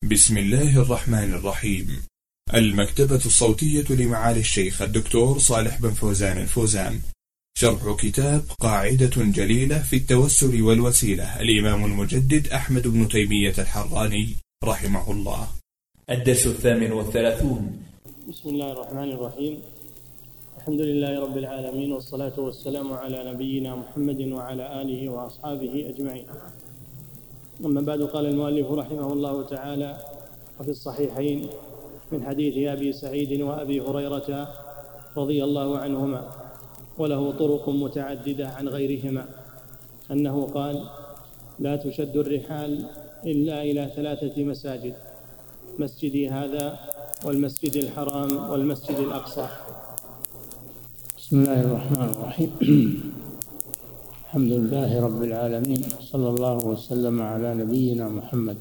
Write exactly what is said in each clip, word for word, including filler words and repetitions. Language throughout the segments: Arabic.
بسم الله الرحمن الرحيم. المكتبة الصوتية لمعالي الشيخ الدكتور صالح بن فوزان الفوزان، شرح كتاب قاعدة جليلة في التوسل والوسيلة، الإمام المجدد أحمد بن تيمية الحراني رحمه الله. الدرس الثامن والثلاثون. بسم الله الرحمن الرحيم. الحمد لله رب العالمين، والصلاة والسلام على نبينا محمد وعلى آله وأصحابه أجمعين. أما بعد، قال المؤلف رحمه الله تعالى: وفي الصحيحين من حديث أبي سعيد وأبي هريرة رضي الله عنهما، وله طرق متعددة عن غيرهما، أنه قال: لا تشد الرحال إلا إلى ثلاثة مساجد: مسجدي هذا والمسجد الحرام والمسجد الأقصى. بسم الله الرحمن الرحيم. الحمد لله رب العالمين، صلى الله وسلم على نبينا محمد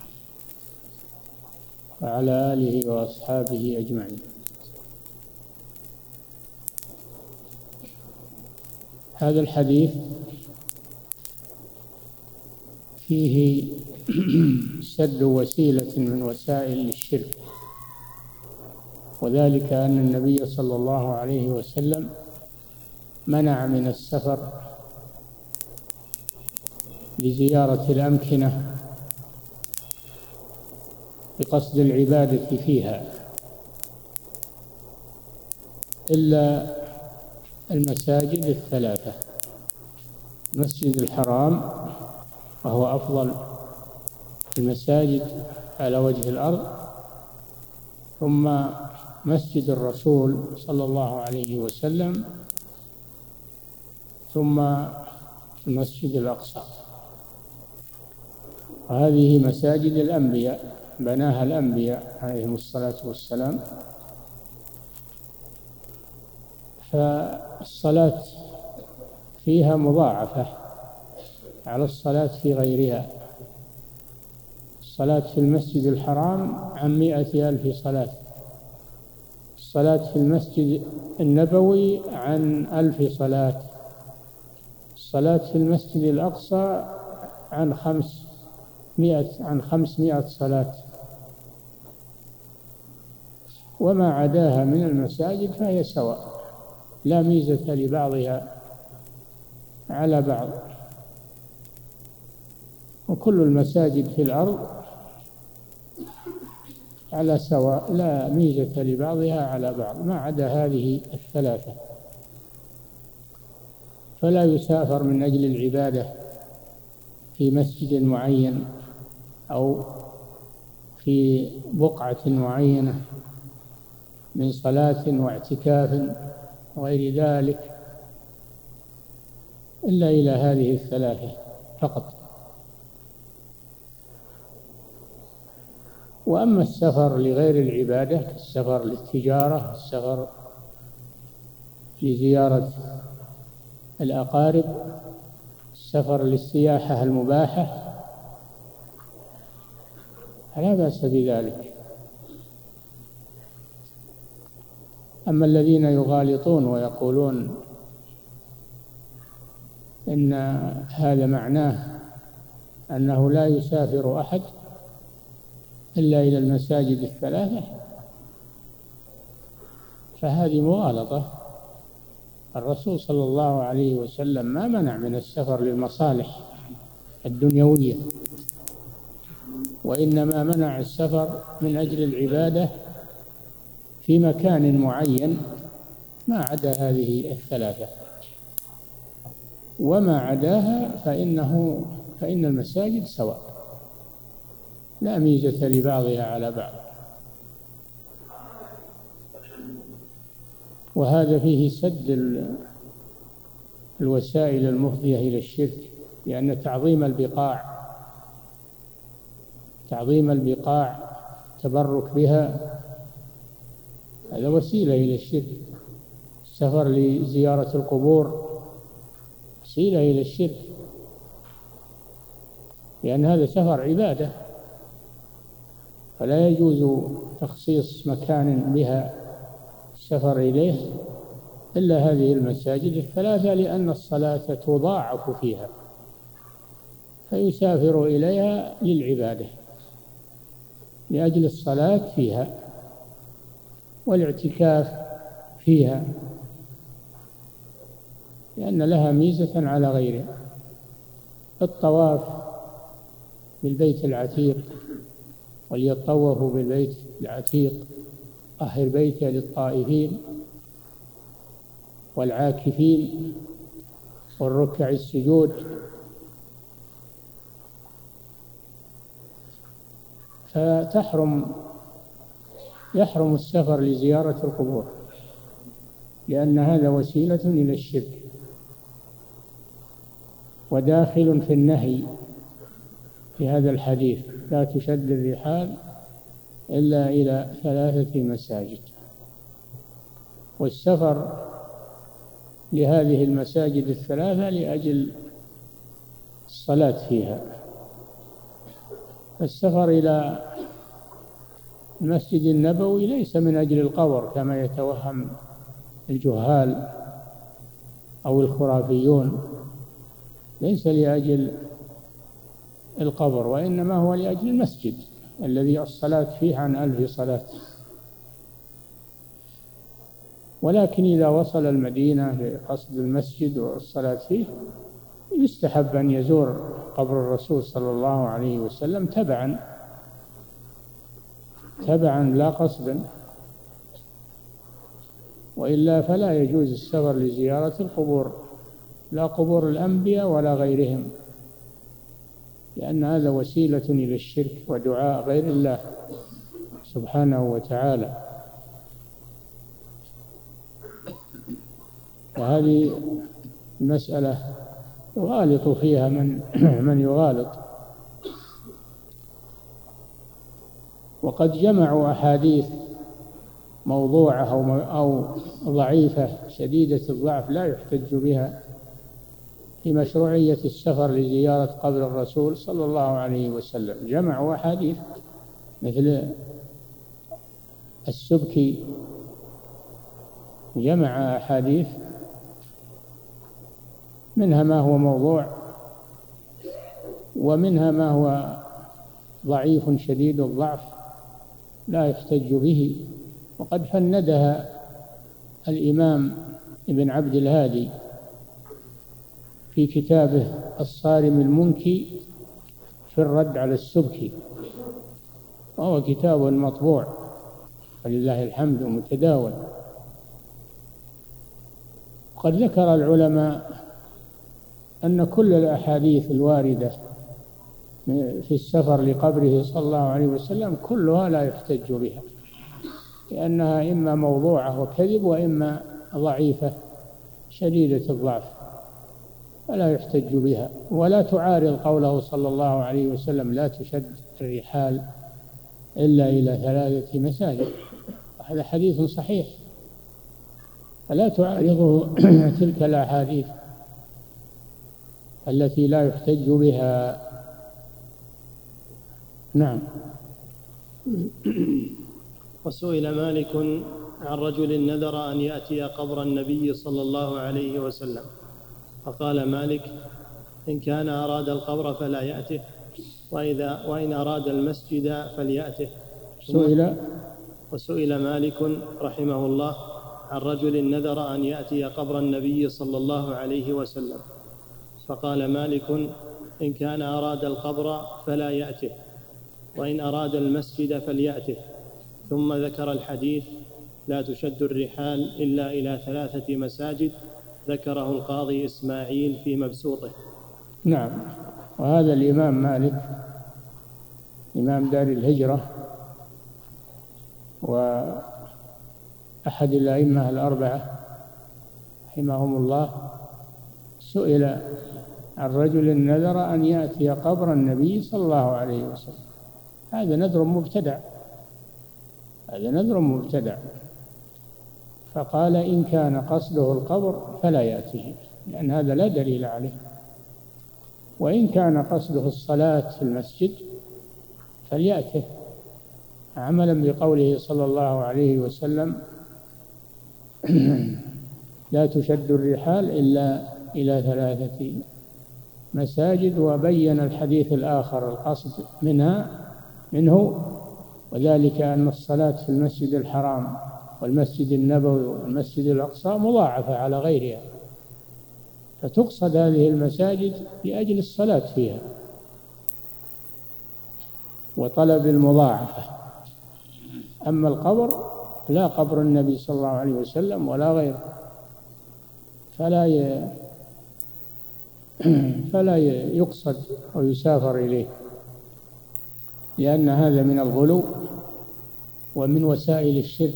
وعلى آله وأصحابه أجمعين. هذا الحديث فيه سد وسيلة من وسائل الشرك، وذلك أن النبي صلى الله عليه وسلم منع من السفر لزيارة الأمكنة بقصد العبادة فيها إلا المساجد الثلاثة: المسجد الحرام، وهو أفضل المساجد على وجه الأرض، ثم مسجد الرسول صلى الله عليه وسلم، ثم المسجد الأقصى. وهذه مساجد الأنبياء، بناها الأنبياء عليهم الصلاة والسلام، فالصلاة فيها مضاعفة على الصلاة في غيرها. الصلاة في المسجد الحرام عن مائة ألف صلاة، الصلاة في المسجد النبوي عن ألف صلاة، الصلاة في المسجد الأقصى عن خمسمائة عن خمسمائة صلاة. وما عداها من المساجد فهي سواء، لا ميزة لبعضها على بعض، وكل المساجد في الأرض على سواء، لا ميزة لبعضها على بعض، ما عدا هذه الثلاثة. فلا يسافر من أجل العبادة في مسجد معين أو في بقعة معينة من صلاة واعتكاف وغير ذلك إلا إلى هذه الثلاثة فقط. وأما السفر لغير العبادة كالسفر للتجارة، السفر لزيارة الأقارب، السفر للسياحة المباحة، فلا بأس بذلك. أما الذين يغالطون ويقولون إن هذا معناه أنه لا يسافر أحد إلا إلى المساجد الثلاثة، فهذه مغالطة. الرسول صلى الله عليه وسلم ما منع من السفر للمصالح الدنيوية، وإنما منع السفر من أجل العبادة في مكان معين ما عدا هذه الثلاثة، وما عداها فإنه فإن المساجد سواء، لا ميزة لبعضها على بعض. وهذا فيه سد الوسائل المفضية إلى الشرك، لأن تعظيم البقاع تعظيم البقاع تبرك بها هذا وسيلة إلى الشرك. السفر لزيارة القبور وسيلة إلى الشرك، لأن هذا سفر عبادة، فلا يجوز تخصيص مكان بها السفر إليه إلا هذه المساجد الثلاثة، لأن الصلاة تضاعف فيها، فيسافر إليها للعبادة. لأجل الصلاة فيها والاعتكاف فيها، لأن لها ميزة على غيرها. الطواف بالبيت العتيق، وليطوفوا بالبيت العتيق طهر بيتي للطائفين والعاكفين والركع السجود. فتحرم يحرم السفر لزيارة القبور، لأن هذا وسيلة إلى الشرك، وداخل في النهي في هذا الحديث: لا تشد الرحال إلا إلى ثلاثة مساجد. والسفر لهذه المساجد الثلاثة لأجل الصلاة فيها. السفر إلى المسجد النبوي ليس من أجل القبر كما يتوهم الجهال أو الخرافيون، ليس لأجل القبر، وإنما هو لأجل المسجد الذي الصلاة فيه عن ألف صلاة. ولكن إذا وصل المدينة لقصد المسجد والصلاة فيه يستحب أن يزور قبر الرسول صلى الله عليه وسلم تبعا تبعا لا قصدا، وإلا فلا يجوز السفر لزيارة القبور، لا قبور الأنبياء ولا غيرهم، لأن هذا وسيلة إلى الشرك ودعاء غير الله سبحانه وتعالى. وهذه المسألة يغالط فيها من من يغالط. وقد جمعوا أحاديث موضوعة أو أو ضعيفة شديدة الضعف لا يحتج بها في مشروعية السفر لزيارة قبر الرسول صلى الله عليه وسلم. جمعوا أحاديث مثل السبكي جمع أحاديث منها ما هو موضوع ومنها ما هو ضعيف شديد الضعف لا يحتج به. وقد فندها الإمام ابن عبد الهادي في كتابه الصارم المنكي في الرد على السبكي، وهو كتاب مطبوع ولله الحمد متداول. قد ذكر العلماء أن كل الأحاديث الواردة في السفر لقبره صلى الله عليه وسلم كلها لا يحتج بها، لأنها إما موضوعة وكذب وإما ضعيفة شديدة الضعف، فلا يحتج بها، ولا تعارض قوله صلى الله عليه وسلم: لا تشد الرحال إلا إلى ثلاثة مساجد. هذا حديث صحيح، فلا تعارضه تلك الأحاديث التي لا يحتج بها. نعم. وسئل مالك عن رجل نذر أن يأتي قبر النبي صلى الله عليه وسلم، فقال مالك: إن كان أراد القبر فلا يأته، وإذا وإن أراد المسجد فليأته. سئل وسئل مالك رحمه الله عن رجل نذر أن يأتي قبر النبي صلى الله عليه وسلم، فقال مالك: إن كان أراد القبر فلا يأته، وإن أراد المسجد فليأته. ثم ذكر الحديث: لا تشد الرحال إلا إلى ثلاثة مساجد، ذكره القاضي إسماعيل في مبسوطه. نعم. وهذا الإمام مالك إمام دار الهجرة وأحد الأئمة الأربعة رحمهم الله، سئل عن رجل نذر أن يأتي قبر النبي صلى الله عليه وسلم. هذا نذر مبتدع، هذا نذر مبتدع. فقال: إن كان قصده القبر فلا يأتيه، لأن هذا لا دليل عليه. وإن كان قصده الصلاة في المسجد فليأته، عملا بقوله صلى الله عليه وسلم: لا تشد الرحال إلا إلى ثلاثة مساجد. وبين الحديث الآخر القصد منها منه وذلك أن الصلاة في المسجد الحرام والمسجد النبوي والمسجد الأقصى مضاعفة على غيرها، فتقصد هذه المساجد لأجل الصلاة فيها وطلب المضاعفة. أما القبر لا قبر النبي صلى الله عليه وسلم ولا غيره فلا ي... فلا يقصد ويسافر إليه، لأن هذا من الغلو ومن وسائل الشرك.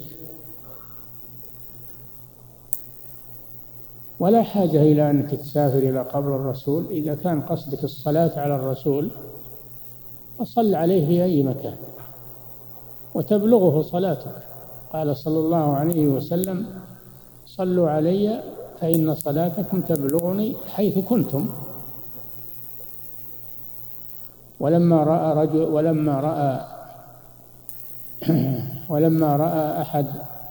ولا حاجة إلى أنك تسافر إلى قبر الرسول، إذا كان قصدك الصلاة على الرسول فصل عليه في أي مكان وتبلغه صلاتك. قال صلى الله عليه وسلم: صلوا علي فإن صلاتكم تبلغني حيث كنتم. ولما رأى رجل ولما رأى ولما رأى أحد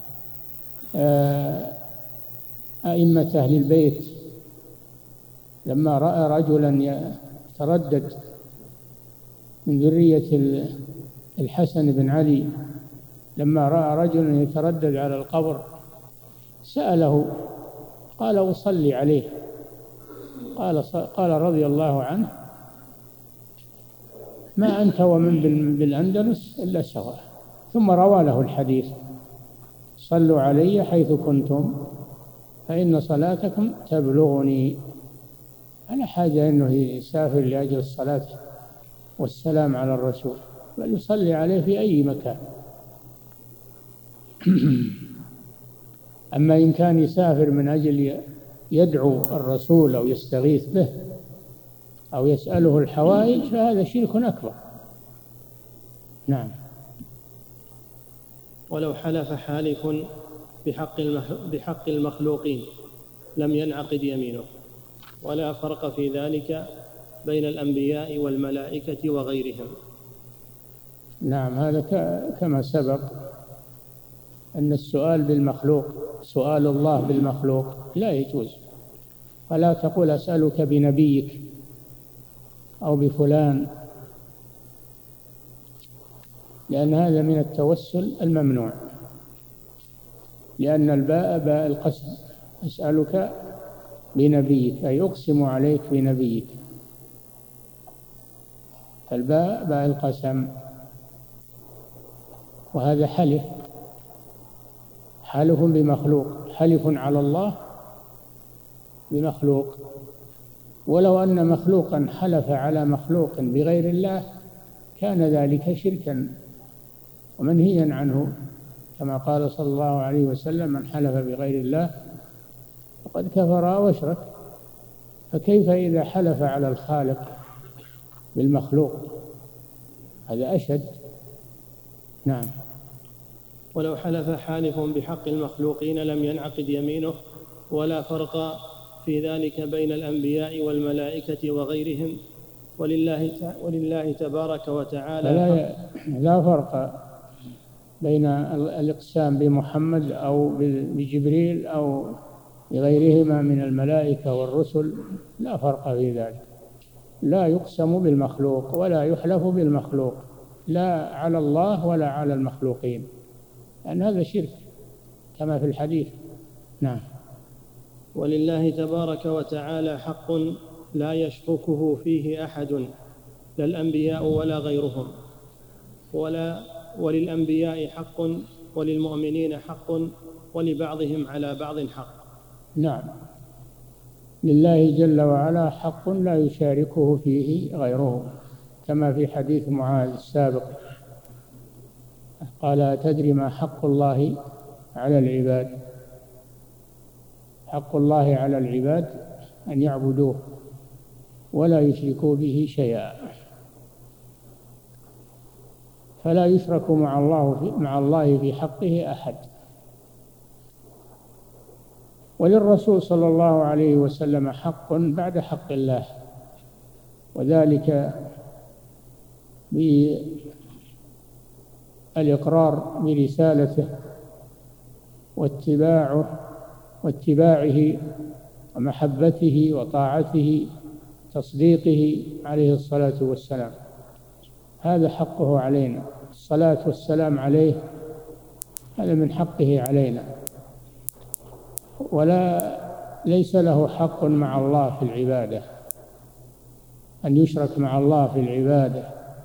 أئمة أهل البيت، لما رأى رجلا يتردد من ذرية الحسن بن علي، لما رأى رجلا يتردد على القبر سأله، قال: أصلي عليه. قال قال رضي الله عنه: ما أنت ومن بالأندلس إلا سواء. ثم روى له الحديث: صلوا علي حيث كنتم فإن صلاتكم تبلغني. فلا حاجة أنه يسافر لأجل الصلاة والسلام على الرسول، بل يصلي عليه في أي مكان. أما إن كان يسافر من أجل يدعو الرسول أو يستغيث به أو يسأله الحوائج فهذا شرك أكبر. نعم. ولو حلف حالف بحق بحق المخلوقين لم ينعقد يمينه، ولا فرق في ذلك بين الأنبياء والملائكة وغيرهم. نعم، هذا كما سبق أن السؤال بالمخلوق، سؤال الله بالمخلوق لا يجوز. فلا تقول: أسألك بنبيك أو بفلان، لأن هذا من التوسل الممنوع، لأن الباء باء القسم. أسألك بنبيك أي أقسم عليك بنبيك، الباء باء القسم، وهذا حلف حلف بمخلوق، حلف على الله بمخلوق. ولو أن مخلوقا حلف على مخلوق بغير الله كان ذلك شركا ومنهيا عنه، كما قال صلى الله عليه وسلم: من حلف بغير الله فقد كفر أو أشرك. فكيف إذا حلف على الخالق بالمخلوق؟ هذا أشد. نعم. ولو حلف حالف بحق المخلوقين لم ينعقد يمينه، ولا فرق في ذلك بين الأنبياء والملائكة وغيرهم، ولله ولله تبارك وتعالى لا, لا فرق بين الإقسام بمحمد أو بجبريل أو بغيرهما من الملائكة والرسل، لا فرق في ذلك. لا يقسم بالمخلوق ولا يحلف بالمخلوق، لا على الله ولا على المخلوقين، لأن هذا شرك كما في الحديث. نعم. ولله تبارك وتعالى حق لا يشركه فيه أحد، لا الأنبياء ولا غيرهم، ولا وللأنبياء حق وللمؤمنين حق ولبعضهم على بعض حق. نعم، لله جل وعلا حق لا يشاركه فيه غيره، كما في حديث معاذ السابق قال: تدري ما حق الله على العباد؟ حق الله على العباد أن يعبدوه ولا يشركوا به شيئا، فلا يشرك مع الله في, مع الله في حقه أحد. وللرسول صلى الله عليه وسلم حق بعد حق الله، وذلك بالإقرار برسالته واتباعه واتباعه ومحبته وطاعته، تصديقه عليه الصلاة والسلام، هذا حقه علينا. الصلاة والسلام عليه هذا من حقه علينا، ولا ليس له حق مع الله في العبادة أن يشرك مع الله في العبادة.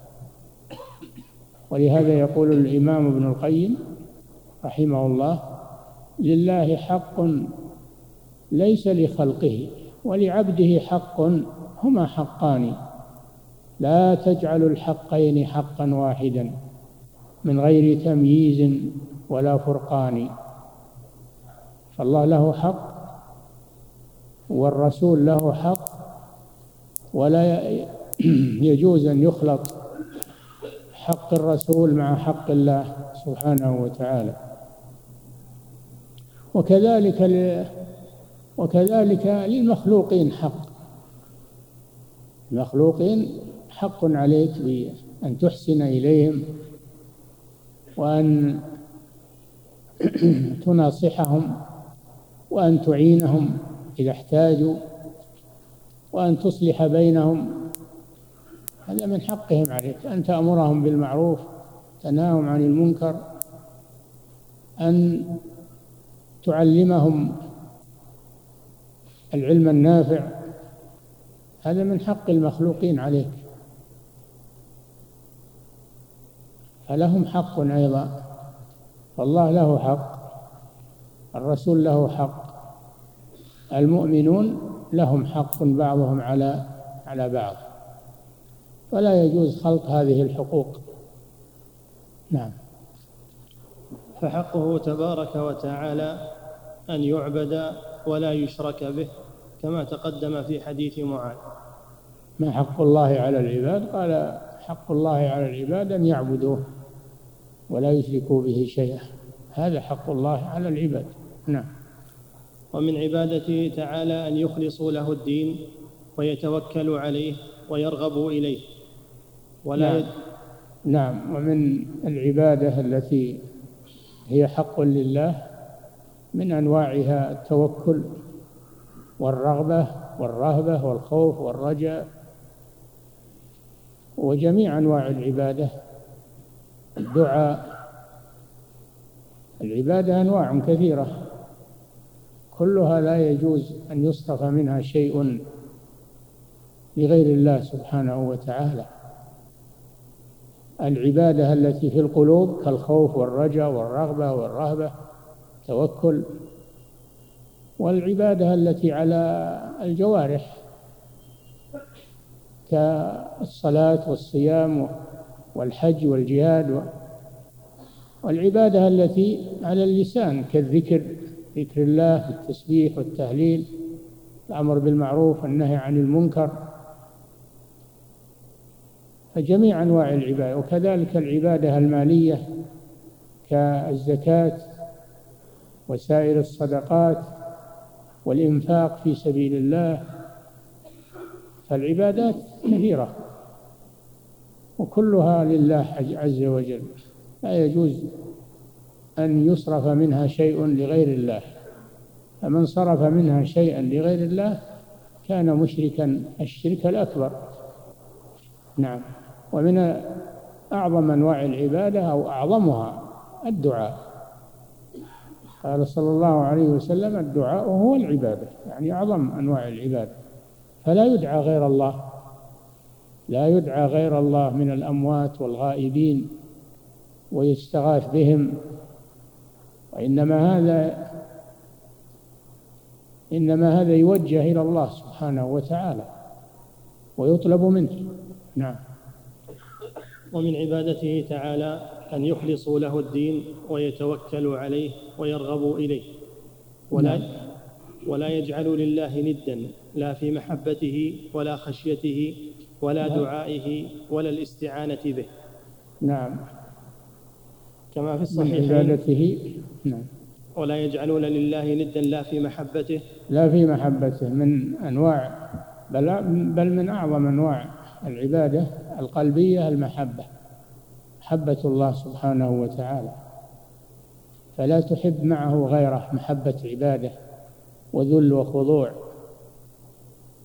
ولهذا يقول الإمام ابن القيم رحمه الله: لله حق ليس لخلقه ولعبده حق هما حقان، لا تجعلوا الحقين حقا واحدا من غير تمييز ولا فرقان. فالله له حق والرسول له حق، ولا يجوز أن يخلط حق الرسول مع حق الله سبحانه وتعالى. وكذلك وكذلك للمخلوقين حق، المخلوقين حق عليك بأن تحسن إليهم وأن تناصحهم وأن تعينهم إذا احتاجوا وأن تصلح بينهم، هذا من حقهم عليك. أن تأمرهم بالمعروف، تنهاهم عن المنكر، أن تعلمهم العلم النافع، هذا من حق المخلوقين عليك. فلهم حق أيضا، فالله له حق، الرسول له حق، المؤمنون لهم حق بعضهم على على بعض، ولا يجوز خلط هذه الحقوق. نعم. فحقه تبارك وتعالى أن يعبد ولا يشرك به، كما تقدم في حديث معاذ. ما حق الله على العباد؟ قال: حق الله على العباد أن يعبدوه ولا يشركوا به شيئا، هذا حق الله على العباد. نعم. ومن عبادته تعالى أن يخلصوا له الدين ويتوكلوا عليه ويرغبوا إليه ولا نعم. يد... نعم. ومن العبادة التي هي حق لله من أنواعها التوكل والرغبة والرهبة والخوف والرجاء، وجميع أنواع العبادة. الدعاء، العبادة أنواع كثيرة كلها لا يجوز أن يصرف منها شيء لغير الله سبحانه وتعالى. العبادة التي في القلوب كالخوف والرجاء والرغبة والرهبة توكل، والعبادة التي على الجوارح كالصلاة والصيام والحج والجهاد، والعبادة التي على اللسان كالذكر، ذكر الله، التسبيح والتهليل، الأمر بالمعروف والنهي عن المنكر، فجميع أنواع العبادة. وكذلك العبادة المالية كالزكاة وسائر الصدقات والإنفاق في سبيل الله، فالعبادات كثيرة وكلها لله عز وجل، لا يجوز أن يصرف منها شيء لغير الله، فمن صرف منها شيئا لغير الله كان مشركا الشرك الأكبر. نعم. ومن أعظم أنواع العبادة أو أعظمها الدعاء، قال صلى الله عليه وسلم: الدعاء هو العبادة، يعني أعظم أنواع العبادة. فلا يدعى غير الله، لا يدعى غير الله من الأموات والغائبين ويستغاث بهم، وإنما هذا إنما هذا يوجه إلى الله سبحانه وتعالى ويطلب منه. نعم. ومن عبادته تعالى أن يخلصوا له الدين ويتوكلوا عليه ويرغبوا إليه، ولا نعم. ولا يجعلوا لله ندا، لا في محبته ولا خشيته ولا دعائه ولا الاستعانة به. نعم. كما في من الصحيحين: عبادته. نعم. ولا يجعلون لله ندا لا في محبته لا في محبته، من أنواع بل, بل من أعظم أنواع العبادة القلبية المحبة، محبة الله سبحانه وتعالى، فلا تحب معه غيره، محبة عبادة وذل وخضوع،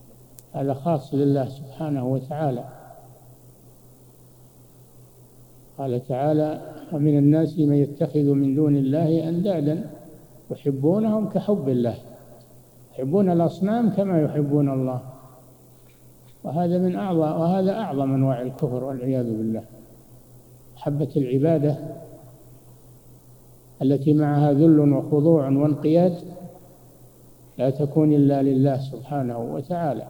هذا خاص لله سبحانه وتعالى. قال تعالى: ومن الناس من يتخذ من دون الله أندادا يحبونهم كحب الله، يحبون الأصنام كما يحبون الله. وهذا من أعظم وهذا أعظم أنواع الكفر والعياذ بالله. محبة العبادة التي معها ذل وخضوع وانقياد لا تكون إلا لله سبحانه وتعالى،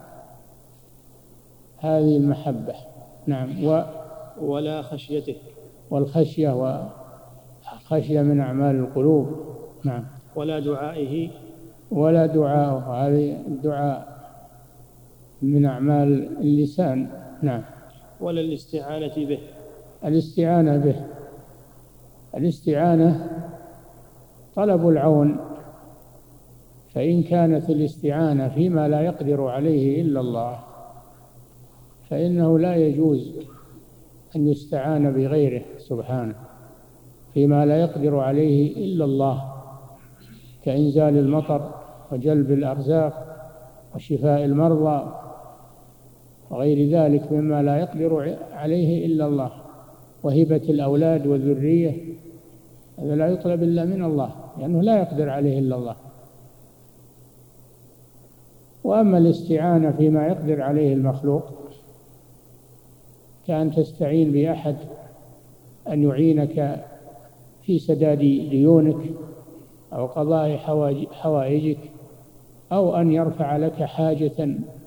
هذه المحبة. نعم. و ولا خشيته، والخشية وخشية من أعمال القلوب. نعم. ولا دعائه، ولا دعاء، هذه الدعاء من أعمال اللسان. نعم. ولا الاستعانة به، الاستعانة به، الاستعانة طلب العون، فإن كانت الاستعانة فيما لا يقدر عليه إلا الله فإنه لا يجوز أن يستعان بغيره سبحانه فيما لا يقدر عليه إلا الله، كإنزال المطر وجلب الأرزاق وشفاء المرضى وغير ذلك مما لا يقدر عليه إلا الله، وهبة الأولاد والذرية، هذا لا يطلب إلا من الله لأنه لا يقدر عليه إلا الله. وأما الاستعانة فيما يقدر عليه المخلوق كأن تستعين بأحد أن يعينك في سداد ديونك أو قضاء حوائجك أو أن يرفع لك حاجة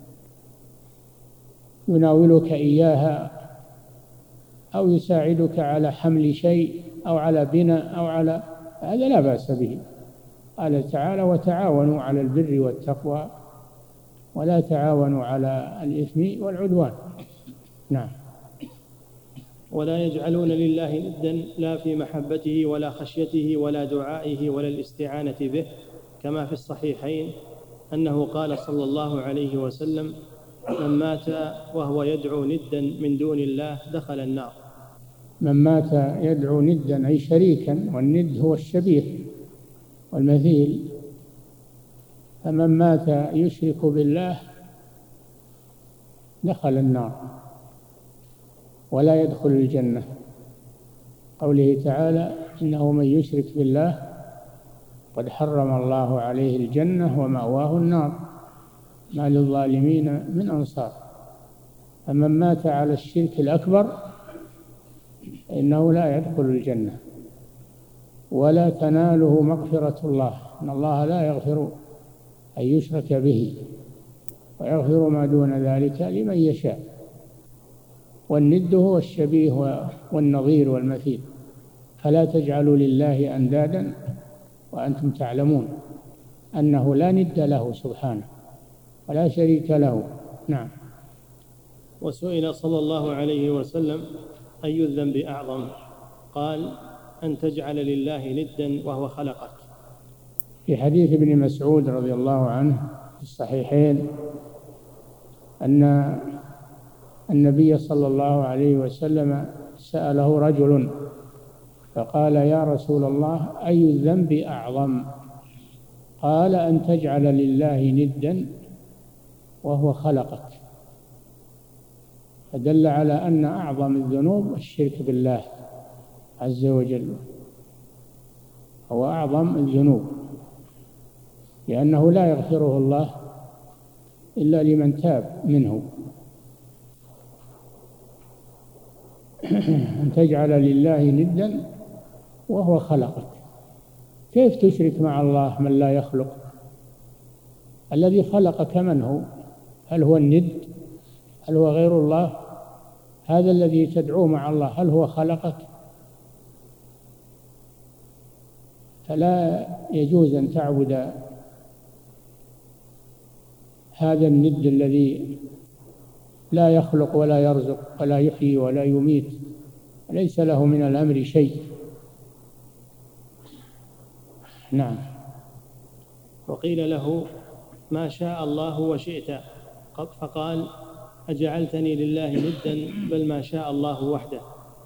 يناولك إياها أو يساعدك على حمل شيء أو على بناء أو على هذا لا بأس به. قال تعالى: وتعاونوا على البر والتقوى ولا تعاونوا على الإثم والعدوان. نعم. ولا يجعلون لله ندا لا في محبته ولا خشيته ولا دعائه ولا الاستعانة به، كما في الصحيحين أنه قال صلى الله عليه وسلم: من مات وهو يدعو ندا من دون الله دخل النار. من مات يدعو ندا أي شريكا، والند هو الشبيه والمثيل، فمن مات يشرك بالله دخل النار ولا يدخل الجنة. قوله تعالى: إنه من يشرك بالله قد حرم الله عليه الجنة ومأواه النار ما للظالمين من أنصار. فمن مات على الشرك الأكبر إنه لا يدخل الجنة ولا تناله مغفرة الله، إن الله لا يغفر أن يشرك به ويغفر ما دون ذلك لمن يشاء. والند هو الشبيه والنظير والمثيل، فلا تجعلوا لله أندادا وأنتم تعلمون أنه لا ند له سبحانه ولا شريك له. نعم. وسئل صلى الله عليه وسلم: أي الذنب أعظم؟ قال: أن تجعل لله ندا وهو خلقك. في حديث ابن مسعود رضي الله عنه في الصحيحين أن النبي صلى الله عليه وسلم سأله رجل فقال: يا رسول الله، أي الذنب أعظم؟ قال: أن تجعل لله ندا وهو خلقك. فدل على أن أعظم الذنوب الشرك بالله عز وجل، هو أعظم الذنوب، لأنه لا يغفره الله إلا لمن تاب منه. أن تجعل لله ندا وهو خلقك، كيف تشرك مع الله من لا يخلق؟ الذي خلقك من هو؟ هل هو الند؟ هل هو غير الله؟ هذا الذي تدعوه مع الله هل هو خلقك؟ فلا يجوز أن تعبد هذا الند الذي لا يخلق ولا يرزق ولا يحيي ولا يميت، ليس له من الأمر شيء. نعم. وقيل له: ما شاء الله وشئت، فقال: أجعلتني لله ندا بل ما شاء الله وحده.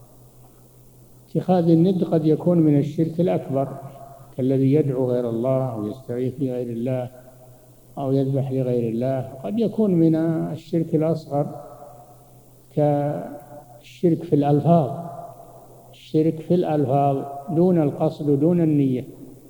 اتخاذ الند قد يكون من الشرك الأكبر، كالذي يدعو غير الله أو يستغيث بغير الله أو يذبح لغير الله. قد يكون من الشرك الأصغر كالشرك في الألفاظ، الشرك في الألفاظ دون القصد ودون النية،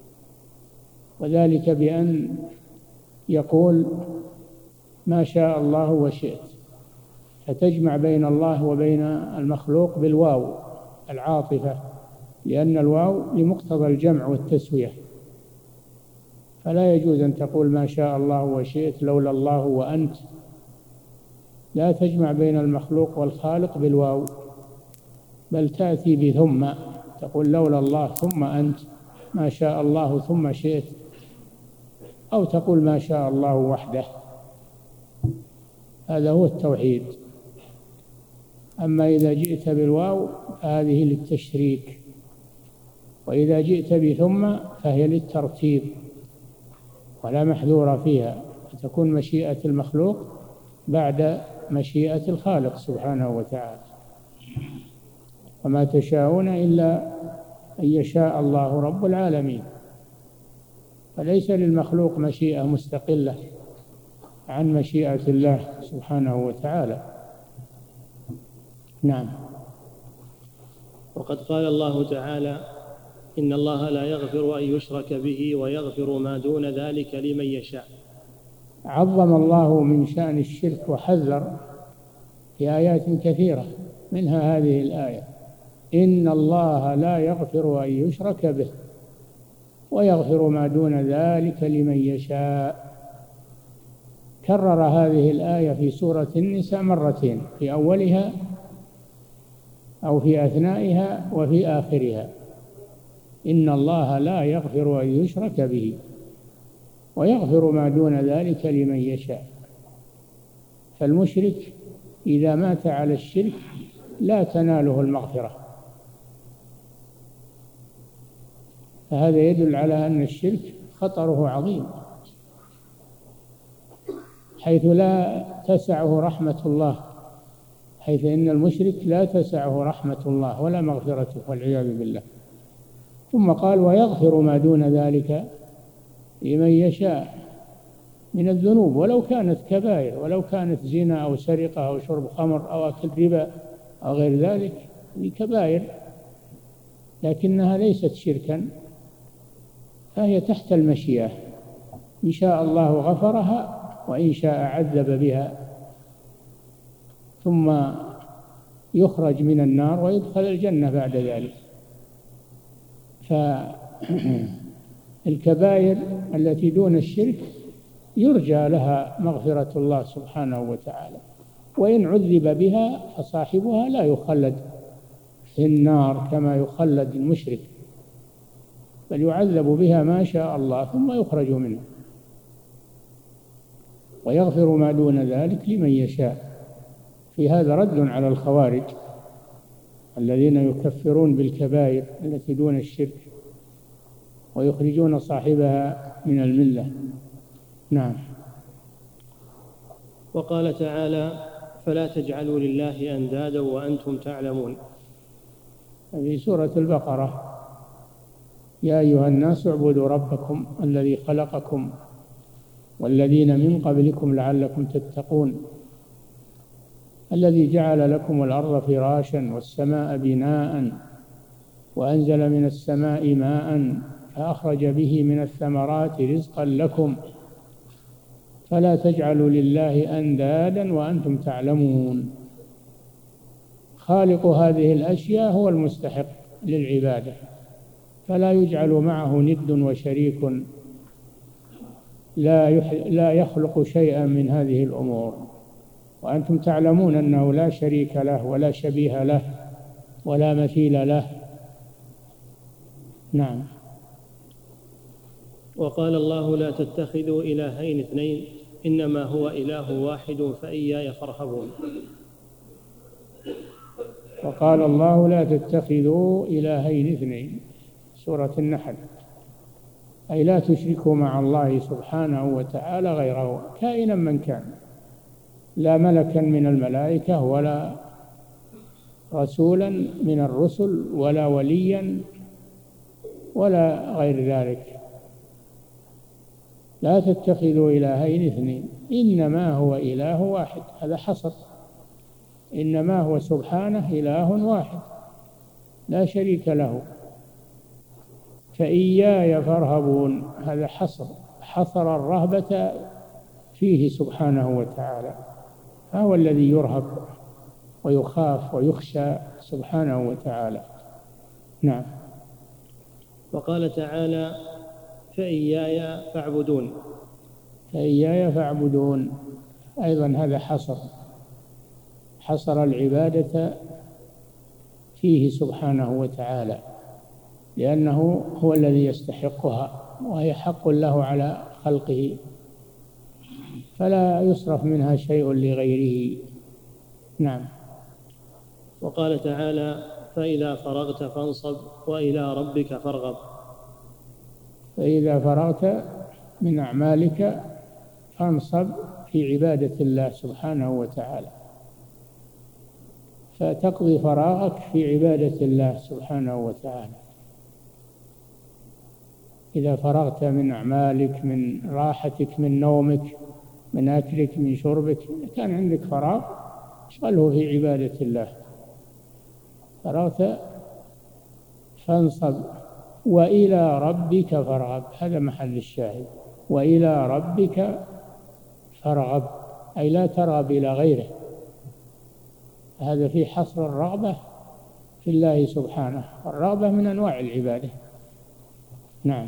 وذلك بأن يقول ما شاء الله وشئت، فتجمع بين الله وبين المخلوق بالواو العاطفة، لأن الواو لمقتضى الجمع والتسوية، فلا يجوز أن تقول ما شاء الله وشئت لولا الله وأنت، لا تجمع بين المخلوق والخالق بالواو، بل تأتي بثم، تقول لولا الله ثم أنت، ما شاء الله ثم شئت، أو تقول ما شاء الله وحده. هذا هو التوحيد. أما إذا جئت بالواو فهذه للتشريك، وإذا جئت بثم فهي للترتيب ولا محذور فيها، فتكون مشيئة المخلوق بعد مشيئة الخالق سبحانه وتعالى. وما تشاءون إلا أن يشاء الله رب العالمين، فليس للمخلوق مشيئة مستقلة عن مشيئة الله سبحانه وتعالى. نعم. وقد قال الله تعالى إن الله لا يغفر أن يشرك به ويغفر ما دون ذلك لمن يشاء. عظم الله من شأن الشرك وحذر في آيات كثيرة، منها هذه الآية إن الله لا يغفر أن يشرك به ويغفر ما دون ذلك لمن يشاء. كرر هذه الآية في سورة النساء مرتين، في أولها أو في أثنائها وفي آخرها، إن الله لا يغفر أن يشرك به ويغفر ما دون ذلك لمن يشاء. فالمشرك إذا مات على الشرك لا تناله المغفرة، فهذا يدل على أن الشرك خطره عظيم، حيث لا تسعه رحمة الله، حيث إن المشرك لا تسعه رحمة الله ولا مغفرته والعياذ بالله. ثم قال ويغفر ما دون ذلك لمن يشاء من الذنوب، ولو كانت كبائر، ولو كانت زنا أو سرقة أو شرب خمر أو أكل ربا أو غير ذلك، هذه كبائر لكنها ليست شركا، فهي تحت المشيئة، إن شاء الله غفرها وإن شاء عذب بها، ثم يخرج من النار ويدخل الجنة بعد ذلك. فالكبائر التي دون الشرك يرجى لها مغفرة الله سبحانه وتعالى، وإن عذب بها فصاحبها لا يخلد في النار كما يخلد المشرك، بل يعذب بها ما شاء الله ثم يخرج منها. ويغفر ما دون ذلك لمن يشاء. في هذا رد على الخوارج الذين يكفرون بالكبائر التي دون الشرك ويخرجون صاحبها من الملة. نعم. وقال تعالى فلا تجعلوا لله أندادا وأنتم تعلمون. في سورة البقرة يا أيها الناس اعبدوا ربكم الذي خلقكم والذين من قبلكم لعلكم تتقون الذي جعل لكم الأرض فراشا والسماء بناء وأنزل من السماء ماء فأخرج به من الثمرات رزقا لكم فلا تجعلوا لله أندادا وأنتم تعلمون. خالق هذه الأشياء هو المستحق للعبادة، فلا يجعل معه ند وشريك لا لا يخلق شيئا من هذه الأمور، وأنتم تعلمون أنه لا شريك له ولا شبيه له ولا مثيل له. نعم. وقال الله لا تتخذوا إلهين اثنين إنما هو إله واحد فإياي فارهبون. وقال الله لا تتخذوا إلهين اثنين، سورة النحل، أي لا تشركوا مع الله سبحانه وتعالى غيره كائنا من كان، لا ملكا من الملائكة ولا رسولا من الرسل ولا وليا ولا غير ذلك. لا تتخذوا إلهين اثنين إنما هو إله واحد، هذا حصر، إنما هو سبحانه إله واحد لا شريك له. فإياي فارهبون، هذا حصر حصر الرهبة فيه سبحانه وتعالى، فهو الذي يرهب ويخاف ويخشى سبحانه وتعالى. نعم. وقال تعالى فإياي فاعبدون. فإياي فاعبدون أيضا هذا حصر حصر العبادة فيه سبحانه وتعالى، لأنه هو الذي يستحقها وهي حق له على خلقه، فلا يصرف منها شيء لغيره. نعم. وقال تعالى فإذا فرغت فانصب وإلى ربك فارغب. فإذا فرغت من أعمالك فانصب في عبادة الله سبحانه وتعالى، فتقضي فراغك في عبادة الله سبحانه وتعالى. إذا فرغت من أعمالك، من راحتك، من نومك، من أكلك، من شربك، كان عندك فراغ اشغله في عبادة الله. فرغت فانصب وإلى ربك فارغب، هذا محل الشاهد. وإلى ربك فارغب أي لا ترغب إلى غيره، هذا في حصر الرغبة في الله سبحانه، الرغبة من أنواع العبادة. نعم.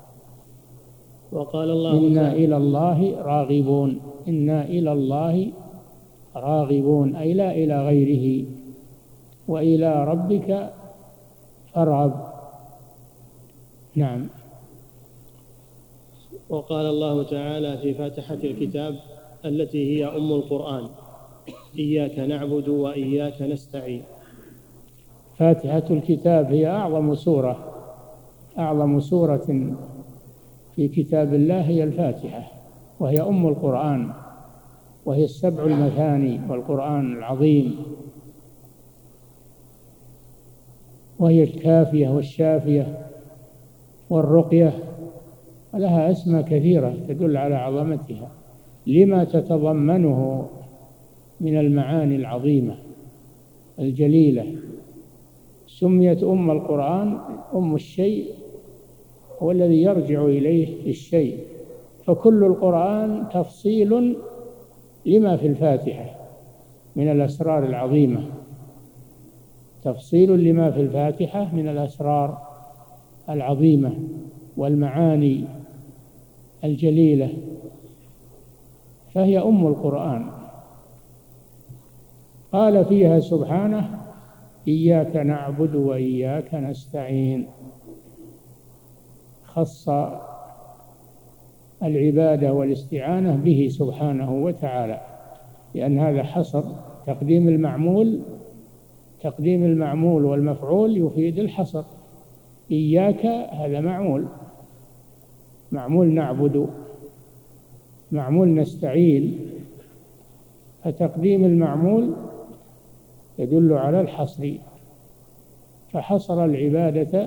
وقال الله إنا إلى الله راغبون، إنا إلى الله راغبون أي لا إلى غيره. وإلى ربك فارغب. نعم. وقال الله تعالى في فاتحة الكتاب التي هي أم القرآن إياك نعبد وإياك نستعين. فاتحة الكتاب هي أعظم سورة أعظم سورة في كتاب الله هي الفاتحة، وهي أم القرآن، وهي السبع المثاني والقرآن العظيم، وهي الكافية والشافية والرقية، ولها أسماء كثيرة تدل على عظمتها لما تتضمنه من المعاني العظيمة الجليلة. سميت أم القرآن، أم الشيء هو الذي يرجع إليه الشيء، فكل القرآن تفصيل لما في الفاتحة من الأسرار العظيمة، تفصيل لما في الفاتحة من الأسرار العظيمة والمعاني الجليلة، فهي أم القرآن. قال فيها سبحانه إياك نعبد وإياك نستعين، خص العبادة والاستعانة به سبحانه وتعالى، لأن هذا حصر تقديم المعمول تقديم المعمول والمفعول يفيد الحصر. إياك هذا معمول معمول نعبد، معمول نستعين، فتقديم المعمول يدل على الحصر، فحصر العبادة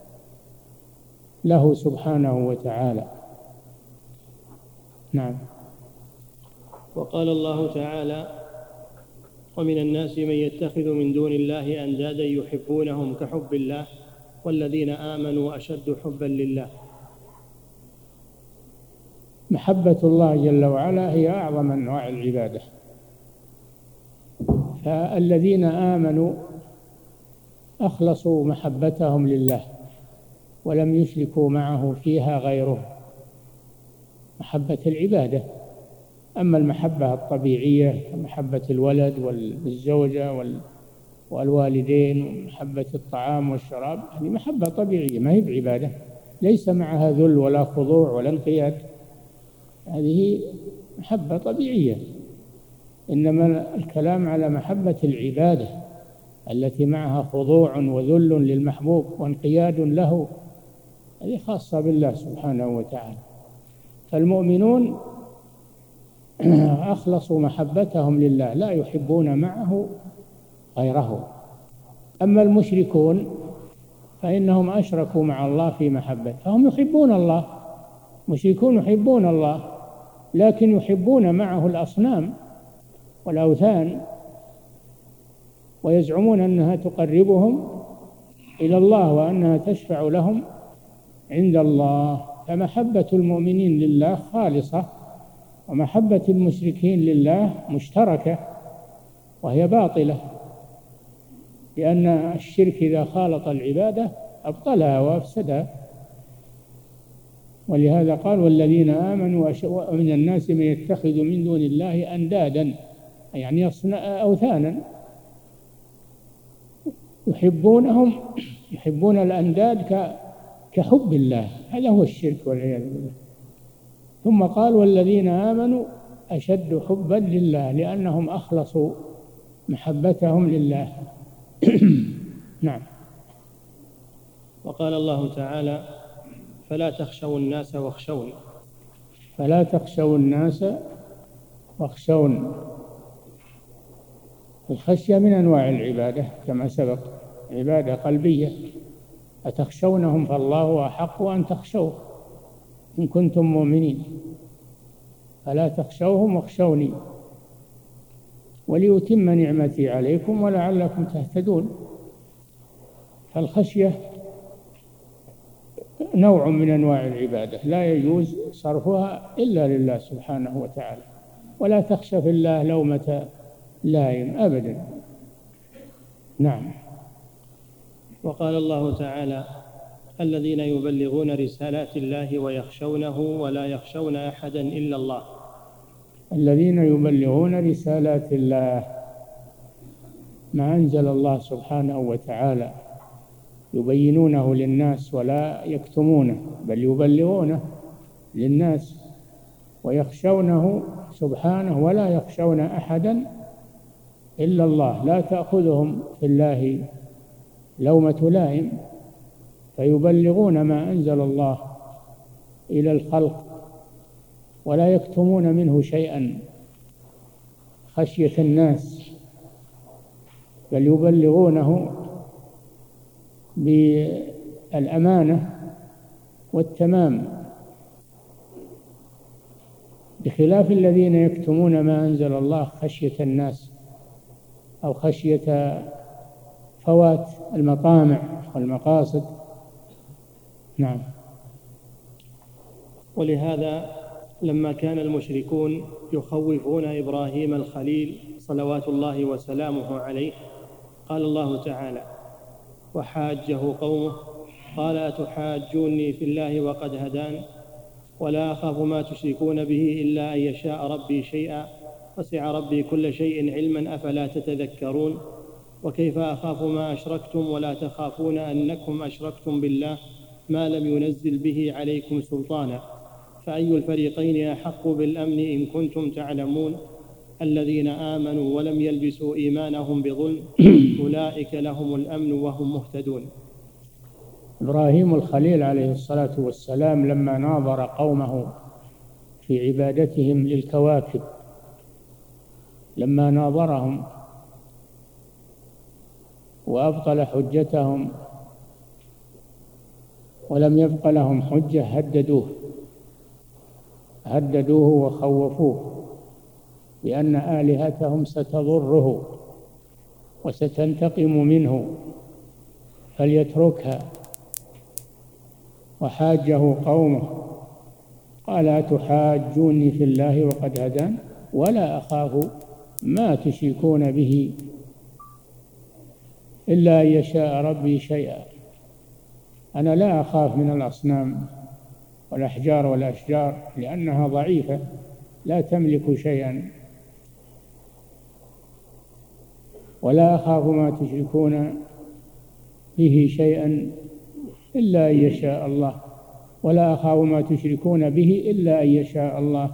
له سبحانه وتعالى. نعم. وقال الله تعالى ومن الناس من يتخذ من دون الله أندادا يحبونهم كحب الله والذين آمنوا أشد حبا لله. محبة الله جل وعلا هي أعظم أنواع العبادة، فالذين آمنوا أخلصوا محبتهم لله ولم يشركوا معه فيها غيره، محبة العبادة. أما المحبة الطبيعية كمحبة الولد والزوجة والوالدين ومحبة الطعام والشراب، هذه محبة طبيعية ما هي بعبادة، ليس معها ذل ولا خضوع ولا انقياد، هذه محبة طبيعية. إنما الكلام على محبة العبادة التي معها خضوع وذل للمحبوب وانقياد له، هذه خاصة بالله سبحانه وتعالى. فالمؤمنون أخلصوا محبتهم لله لا يحبون معه غيره. أما المشركون فإنهم أشركوا مع الله في محبة، فهم يحبون الله، مشركون يحبون الله لكن يحبون معه الأصنام والأوثان، ويزعمون أنها تقربهم إلى الله وأنها تشفع لهم عند الله. فمحبة المؤمنين لله خالصة، ومحبة المشركين لله مشتركة وهي باطلة، لأن الشرك إذا خالط العبادة أبطلها وأفسدها. ولهذا قال والذين آمنوا ومن الناس من يتخذ من دون الله أندادا، يعني يصنع أوثانا يحبونهم يحبون الأنداد كحب الله، هذا هو الشرك والعياذ بالله. ثم قال والذين آمنوا أشد حبا لله، لأنهم أخلصوا محبتهم لله. نعم. وقال الله تعالى فلا تخشوا الناس واخشون. فلا تخشوا الناس واخشون. الخشية من أنواع العبادة كما سبق، عبادة قلبية. أتخشونهم فالله أحق أن تخشوه إن كنتم مؤمنين. فلا تخشوهم واخشوني وليتم نعمتي عليكم ولعلكم تهتدون. فالخشية نوع من أنواع العبادة لا يجوز صرفها إلا لله سبحانه وتعالى، ولا تخشى في الله لومة لائم أبدا. نعم. وقال الله تعالى الذين يبلغون رسالات الله ويخشونه ولا يخشون أحدا إلا الله. الذين يبلغون رسالات الله، ما أنزل الله سبحانه وتعالى، يبينونه للناس ولا يكتمونه، بل يبلغونه للناس. ويخشونه سبحانه ولا يخشون أحدا إلا الله، لا تأخذهم في الله لومة لائم، فيبلغون ما أنزل الله إلى الخلق ولا يكتمون منه شيئا خشية الناس، بل يبلغونه بالأمانة والتمام، بخلاف الذين يكتمون ما أنزل الله خشية الناس أو خشية فوات المطامع والمقاصد. نعم. ولهذا لما كان المشركون يخوفون إبراهيم الخليل صلوات الله وسلامه عليه، قال الله تعالى وحاجه قومه قال أتحاجوني في الله وقد هدان ولا أخاف ما تشركون به إلا أن يشاء ربي شيئا وسع ربي كل شيء علما أفلا تتذكرون. وكيف أخاف ما أشركتم ولا تخافون أنكم أشركتم بالله ما لم ينزل به عليكم سلطانا فأي الفريقين أحق بالأمن إن كنتم تعلمون. الذين آمنوا ولم يلبسوا إيمانهم بظلم أولئك لهم الأمن وهم مهتدون. إبراهيم الخليل عليه الصلاة والسلام لما ناظر قومه في عبادتهم للكواكب، لما ناظرهم وأبطل حجتهم ولم يبق لهم حجة هددوه هددوه وخوفوه بأن آلهتهم ستضره وستنتقم منه فليتركها. وحاجه قومه قال أتحاجوني في الله وقد هدان ولا أخاف ما تشركون به إلا أن يشاء ربي شيئا. أنا لا أخاف من الأصنام والأحجار والأشجار لأنها ضعيفة لا تملك شيئا، ولا أخاف ما تشركون به شيئا إلا أن يشاء الله، ولا أخاف ما تشركون به إلا أن يشاء الله.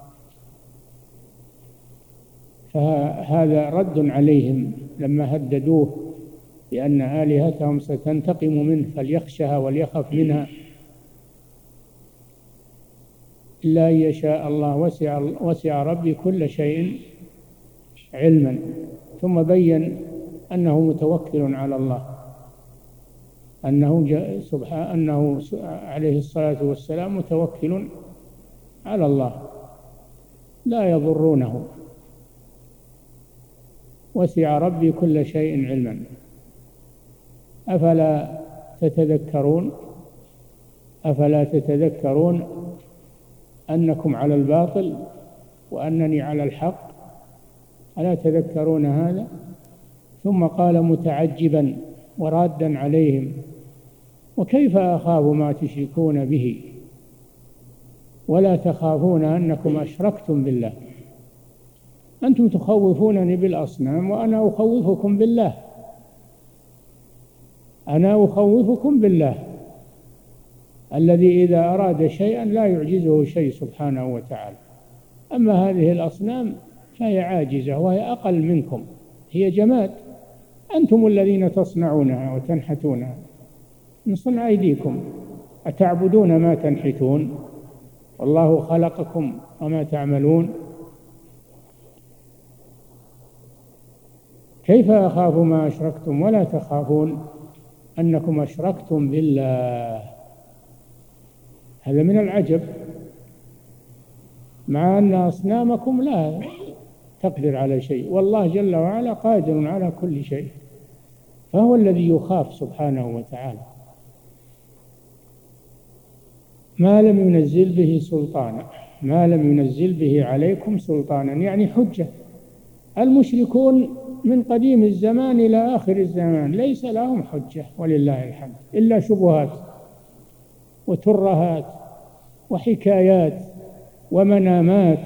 فهذا رد عليهم لما هددوه بأن آلهتهم ستنتقم منه فليخشها وليخف منها إلا أن يشاء الله وسع, وسع ربي كل شيء علما. ثم بين أنه متوكل على الله، أنه سبحانه أنه عليه الصلاة والسلام متوكل على الله لا يضرونه. وسع ربي كل شيء علما. أفلا تتذكرون أفلا تتذكرون أنكم على الباطل وأنني على الحق؟ ألا تذكرون هذا؟ ثم قال متعجبا ورادا عليهم: وكيف أخاف ما تشركون به ولا تخافون أنكم أشركتم بالله. أنتم تخوفونني بالأصنام وأنا أخوفكم بالله أنا أخوفكم بالله الذي إذا أراد شيئا لا يعجزه شيء سبحانه وتعالى. أما هذه الأصنام فهي عاجزة وهي أقل منكم، هي جماد، أنتم الذين تصنعونها وتنحتونها من صنع أيديكم، أتعبدون ما تنحتون والله خلقكم وما تعملون. كيف أخاف ما أشركتم ولا تخافون أنكم أشركتم بالله. هذا من العجب، مع أن أصنامكم لا تقدر على شيء والله جل وعلا قادر على كل شيء، فهو الذي يخاف سبحانه وتعالى. ما لم ينزل به سلطانا ما لم ينزل به عليكم سلطانا يعني حجة. المشركون من قديم الزمان إلى آخر الزمان ليس لهم حجة ولله الحمد إلا شبهات وترهات وحكايات ومنامات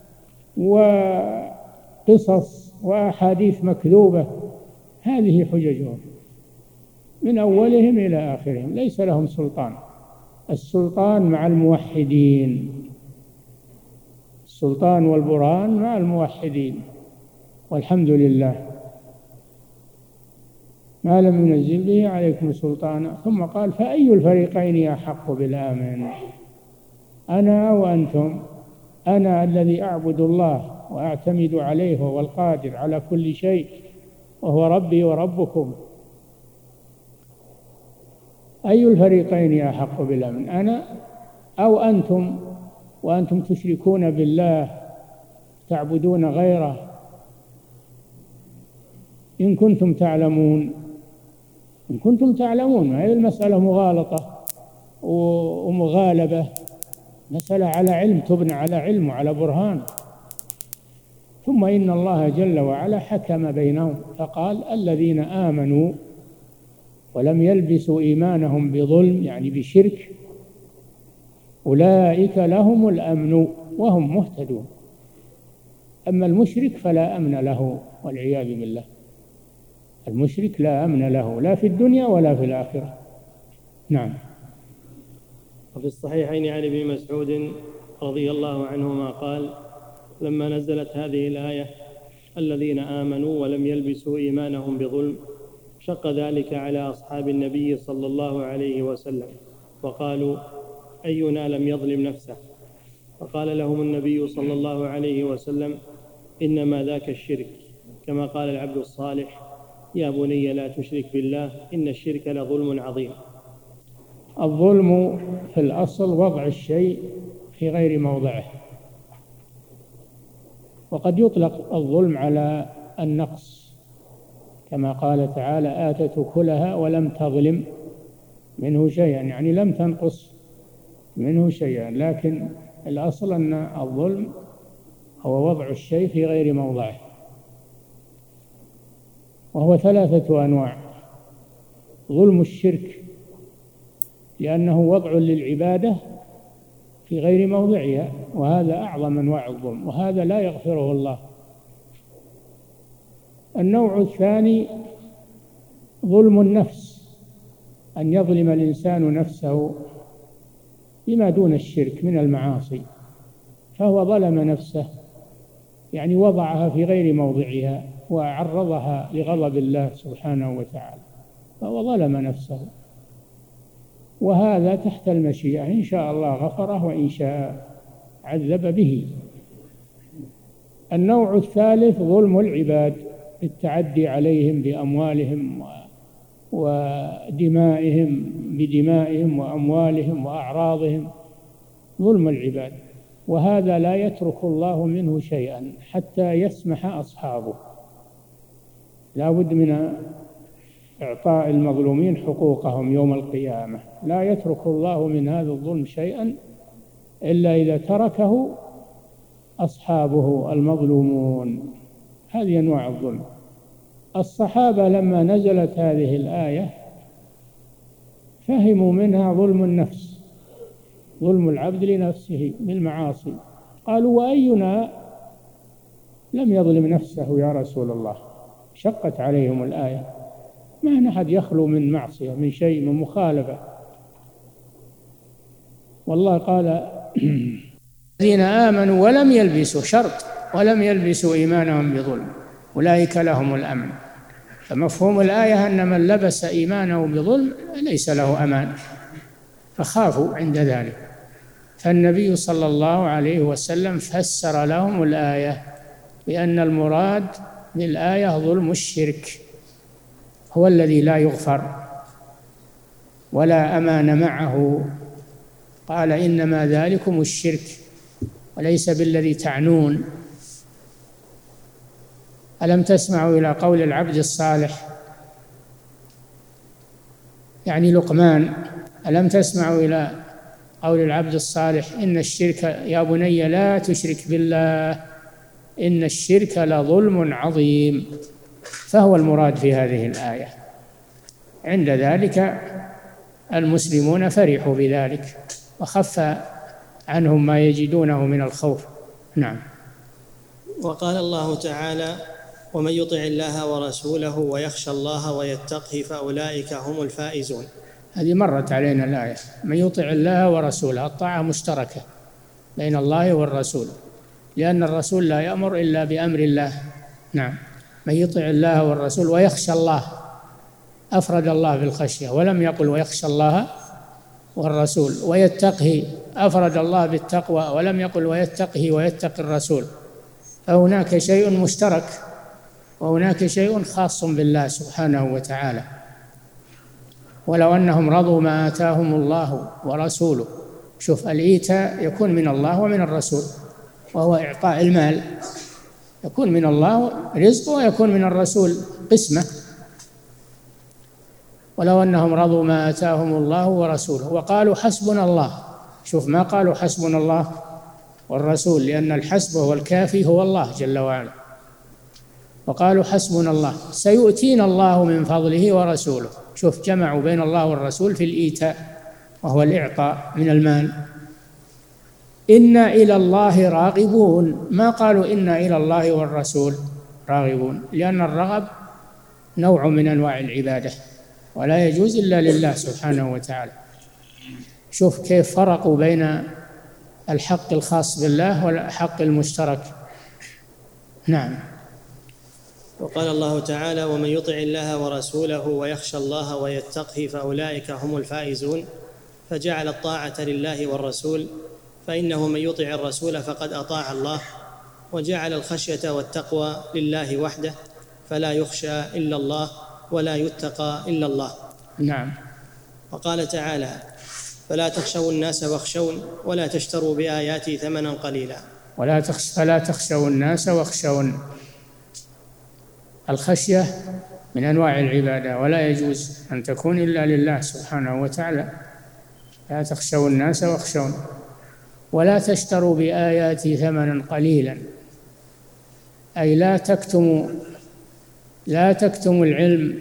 وقصص وأحاديث مكذوبة، هذه حججهم من أولهم إلى آخرهم، ليس لهم سلطان. السلطان مع الموحدين، السلطان والبرهان مع الموحدين، والحمد لله. ما لم ينزل به عليكم سلطانا. ثم قال: فأي الفريقين أحق بالآمن؟ أنا وأنتم؟ أنا الذي أعبد الله وأعتمد عليه وهو القادر على كل شيء وهو ربي وربكم. أي الفريقين أحق بالأمن؟ أنا أو أنتم وأنتم تشركون بالله تعبدون غيره؟ إن كنتم تعلمون إن كنتم تعلمون هذه المسألة مغالطة ومغالبة، مسألة على علم، تبنى على علم وعلى برهان. ثم إن الله جل وعلا حكم بينهم فقال: الذين آمنوا ولم يلبسوا إيمانهم بظلم يعني بشرك أولئك لهم الأمن وهم مهتدون. أما المشرك فلا أمن له والعياذ بالله، المشرك لا أمن له لا في الدنيا ولا في الآخرة. نعم. وفي الصحيحين عن ابن مسعود رضي الله عنهما قال: لما نزلت هذه الآية الذين آمنوا ولم يلبسوا إيمانهم بظلم شق ذلك على أصحاب النبي صلى الله عليه وسلم، وقالوا: أينا لم يظلم نفسه؟ فقال لهم النبي صلى الله عليه وسلم: إنما ذاك الشرك، كما قال العبد الصالح: يا بني لا تشرك بالله إن الشرك لظلم عظيم. الظلم في الأصل وضع الشيء في غير موضعه، وقد يطلق الظلم على النقص كما قال تعالى: آتت أكلها ولم تظلم منه شيئا، يعني لم تنقص منه شيئا. لكن الأصل أن الظلم هو وضع الشيء في غير موضعه، وهو ثلاثة أنواع: ظلم الشرك لأنه وضع للعبادة في غير موضعها، وهذا أعظم أنواع الظلم، وهذا لا يغفره الله. النوع الثاني ظلم النفس، أن يظلم الإنسان نفسه بما دون الشرك من المعاصي، فهو ظلم نفسه يعني وضعها في غير موضعها وعرضها لغضب الله سبحانه وتعالى، فهو ظلم نفسه، وهذا تحت المشيئة، إن شاء الله غفره وإن شاء عذب به. النوع الثالث ظلم العباد بالتعدي عليهم بأموالهم ودمائهم بدمائهم وأموالهم وأعراضهم، ظلم العباد، وهذا لا يترك الله منه شيئا حتى يسمح أصحابه. لا بد من إعطاء المظلومين حقوقهم يوم القيامة. لا يترك الله من هذا الظلم شيئا إلا إذا تركه أصحابه المظلومون. هذه أنواع الظلم. الصحابة لما نزلت هذه الآية فهموا منها ظلم النفس، ظلم العبد لنفسه بالمعاصي. قالوا: وأينا لم يظلم نفسه يا رسول الله؟ شقت عليهم الآية، ما أحد يخلو من معصية، من شيء، من مخالفة. والله قال: الذين آمنوا ولم يلبسوا، شرط، ولم يلبسوا إيمانهم بظلم أولئك لهم الأمن. فمفهوم الآية أن من لبس إيمانه بظلم ليس له أمان، فخافوا عند ذلك. فالنبي صلى الله عليه وسلم فسر لهم الآية بأن المراد بالآية ظلم الشرك، هو الذي لا يغفر ولا أمان معه. قال: إنما ذلكم الشرك وليس بالذي تعنون. ألم تسمعوا إلى قول العبد الصالح، يعني لقمان، ألم تسمعوا إلى قول العبد الصالح: إن الشرك يا بني لا تشرك بالله إن الشرك لظلم عظيم. فهو المراد في هذه الآية. عند ذلك المسلمون فرحوا بذلك وخف عنهم ما يجدونه من الخوف. نعم. وقال الله تعالى: ومن يطع الله ورسوله ويخشى الله ويتقه فأولئك هم الفائزون. هذه مرت علينا الآية: من يطع الله ورسوله. الطاعة مشتركة بين الله والرسول، لأن الرسول لا يأمر إلا بأمر الله. نعم. من يطع الله والرسول ويخشى الله، أفرد الله بالخشية ولم يقل ويخشى الله والرسول. ويتقه، أفرد الله بالتقوى ولم يقل ويتقه ويتقي الرسول. فهناك شيء مشترك وهناك شيء خاص بالله سبحانه وتعالى. ولو أنهم رضوا ما آتاهم الله ورسوله. شوف، الإيتاء يكون من الله ومن الرسول، وهو إعطاء المال، يكون من الله رزق ويكون من الرسول قسمة. ولو أنهم رضوا ما آتاهم الله ورسوله وقالوا حسبنا الله. شوف، ما قالوا حسبنا الله والرسول، لأن الحسب هو الكافي هو الله جل وعلا. وقالوا حسبنا الله سيؤتينا الله من فضله ورسوله. شوف، جمعوا بين الله والرسول في الإيتاء وهو الإعطاء من المال. إنا إلى الله راغبون، ما قالوا إنا إلى الله والرسول راغبون، لأن الرغب نوع من أنواع العبادة ولا يجوز إلا لله سبحانه وتعالى. شوف كيف فرقوا بين الحق الخاص بالله والحق المشترك. نعم. وقال الله تعالى: ومن يطع الله ورسوله ويخشى الله ويتقه فأولئك هم الفائزون. فجعل الطاعة لله والرسول، فإنه من يطع الرسول فقد أطاع الله. وجعل الخشية والتقوى لله وحده، فلا يخشى إلا الله ولا يتقى إلا الله. نعم. وقال تعالى: فلا تخشوا الناس واخشون ولا تشتروا بآياتي ثمنا قليلا. ولا تخش فلا تخشوا الناس واخشون. الخشية من أنواع العبادة ولا يجوز أن تكون إلا لله سبحانه وتعالى. لا تخشوا الناس واخشون ولا تشتروا بآياتي ثمنا قليلا، أي لا تكتموا لا تكتموا العلم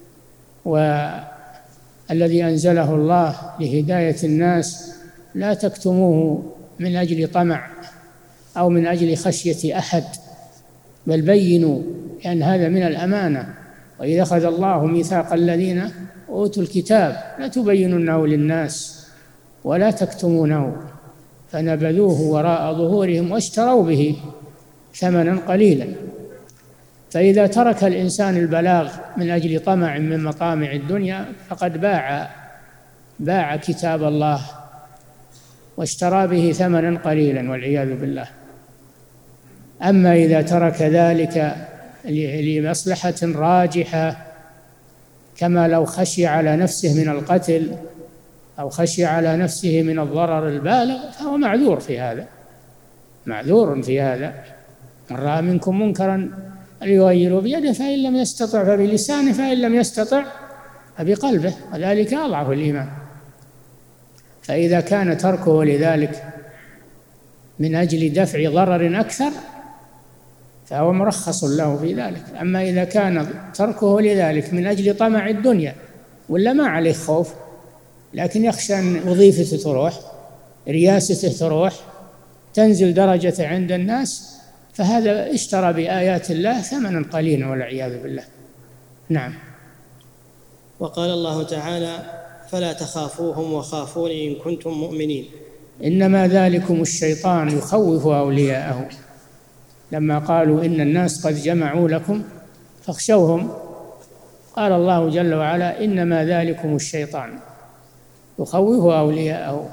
والذي أنزله الله لهداية الناس، لا تكتموه من أجل طمع أو من أجل خشية أحد، بل بينوا، لأن هذا من الأمانة. وإذا أخذ الله ميثاق الذين أوتوا الكتاب لتبيننه للناس ولا تكتمونه، فنبذوه وراء ظهورهم واشتروا به ثمنا قليلا. فإذا ترك الإنسان البلاغ من أجل طمع من مطامع الدنيا فقد باع باع كتاب الله واشترى به ثمنا قليلا والعياذ بالله. أما إذا ترك ذلك لمصلحة راجحة، كما لو خشي على نفسه من القتل أو خشي على نفسه من الضرر البالغ، فهو معذور في هذا، معذور في هذا. من رأى منكم منكرا ليغيروا بيده فإن لم يستطع فبلسانه فإن لم يستطع فبقلبه وذلك أضعف الإيمان. فإذا كان تركه لذلك من أجل دفع ضرر أكثر فهو مرخص له في ذلك. أما إذا كان تركه لذلك من أجل طمع الدنيا ولا ما عليه خوف لكن يخشى أن وظيفته تروح، رياسته تروح، تنزل درجة عند الناس، فهذا اشترى بآيات الله ثمنا قليلا والعياذ بالله. نعم. وقال الله تعالى: فلا تخافوهم وخافون إن كنتم مؤمنين. إنما ذلكم الشيطان يخوف أولياءه، لما قالوا إن الناس قد جمعوا لكم فاخشوهم، قال الله جل وعلا: إنما ذلكم الشيطان يخوف أولياءه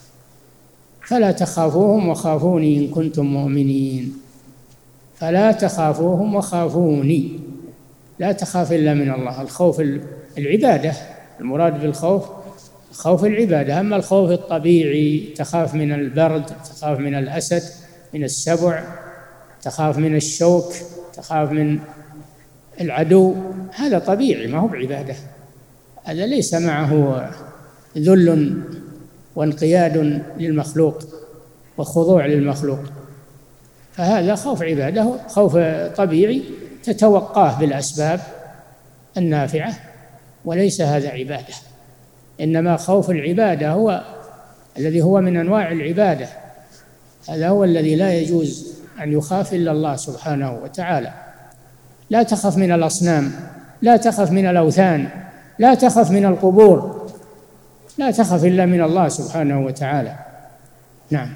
فلا تخافوهم وخافوني إن كنتم مؤمنين. فلا تخافوهم وخافوني، لا تخاف إلا من الله. الخوف العبادة، المراد بالخوف خوف العبادة. أما الخوف الطبيعي تخاف من البرد، تخاف من الأسد، من السبع، تخاف من الشوك، تخاف من العدو، هذا طبيعي ما هو بعبادة، هذا ليس معه ذل وانقياد للمخلوق وخضوع للمخلوق، فهذا خوف عبادة، خوف طبيعي تتوقاه بالأسباب النافعة، وليس هذا عبادة. إنما خوف العبادة هو الذي هو من أنواع العبادة، هذا هو الذي لا يجوز أن يخاف إلا الله سبحانه وتعالى. لا تخف من الأصنام، لا تخف من الأوثان، لا تخف من القبور، لا تخف إلا من الله سبحانه وتعالى. نعم.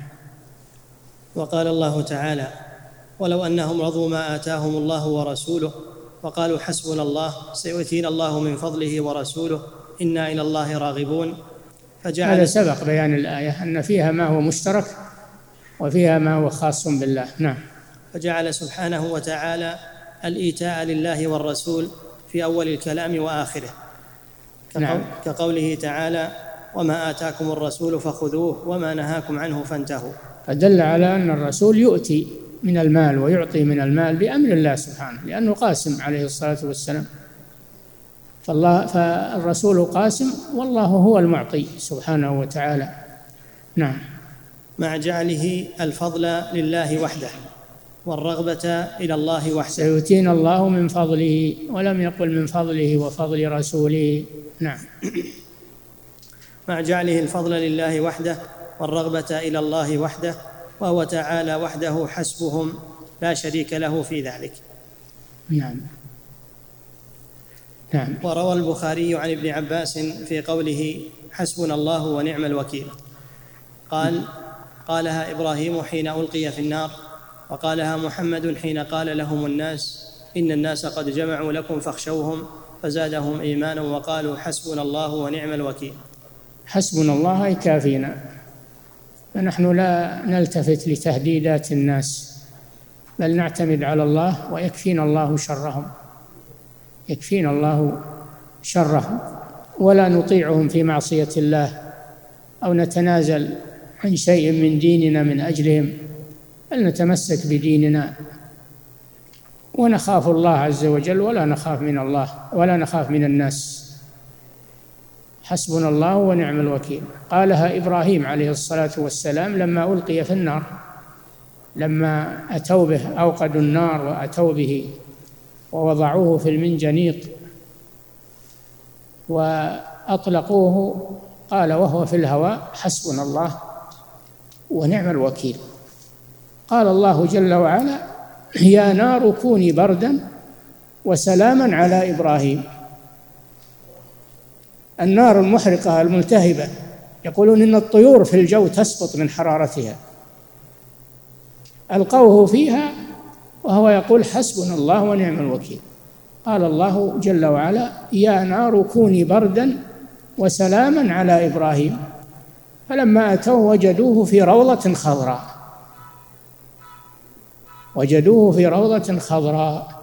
وقال الله تعالى: ولو أنهم رضوا ما آتاهم الله ورسوله وقالوا حسبنا الله سيؤتينا الله من فضله ورسوله إنا إلى الله راغبون. فجعل هذا سبق بيان الآية أن فيها ما هو مشترك وفيها ما هو خاص بالله. نعم. فجعل سبحانه وتعالى الإيتاء لله والرسول في أول الكلام وآخره، نعم. كقوله تعالى: وما آتاكم الرسول فخذوه وما نهاكم عنه فانتهوا. فدل على أن الرسول يؤتي من المال ويعطي من المال بأمر الله سبحانه، لأنه قاسم عليه الصلاة والسلام، فالله فالرسول قاسم والله هو المعطي سبحانه وتعالى. نعم. مع جعله الفضل لله وحده والرغبة إلى الله وحده. سيؤتينا الله من فضله، ولم يقل من فضله وفضل رسوله. نعم. مع جعله الفضل لله وحده والرغبة إلى الله وحده، وهو تعالى وحده حسبهم لا شريك له في ذلك. نعم. نعم. وروى البخاري عن ابن عباس في قوله حسبنا الله ونعم الوكيل قال: قالها إبراهيم حين ألقي في النار، وقالها محمد حين قال لهم الناس إن الناس قد جمعوا لكم فاخشوهم، فزادهم إيمانا وقالوا حسبنا الله ونعم الوكيل. حسبنا الله أي كافينا، فنحن لا نلتفت لتهديدات الناس، بل نعتمد على الله ويكفينا الله شرهم، يكفينا الله شرهم، ولا نطيعهم في معصية الله أو نتنازل عن شيء من ديننا من أجلهم، بل نتمسك بديننا ونخاف الله عز وجل ولا نخاف من الله ولا نخاف من الناس. حسبنا الله ونعم الوكيل. قالها إبراهيم عليه الصلاة والسلام لما ألقي في النار، لما أتوا به أوقدوا النار وأتوا به ووضعوه في المنجنيق وأطلقوه، قال وهو في الهواء حسبنا الله ونعم الوكيل. قال الله جل وعلا: يا نار كوني بردا وسلاما على إبراهيم. النار المحرقة الملتهبة يقولون إن الطيور في الجو تسقط من حرارتها، ألقوه فيها وهو يقول حسبنا الله ونعم الوكيل. قال الله جل وعلا: يا نار كوني بردا وسلاما على إبراهيم. فلما أتوه وجدوه في روضة خضراء، وجدوه في روضة خضراء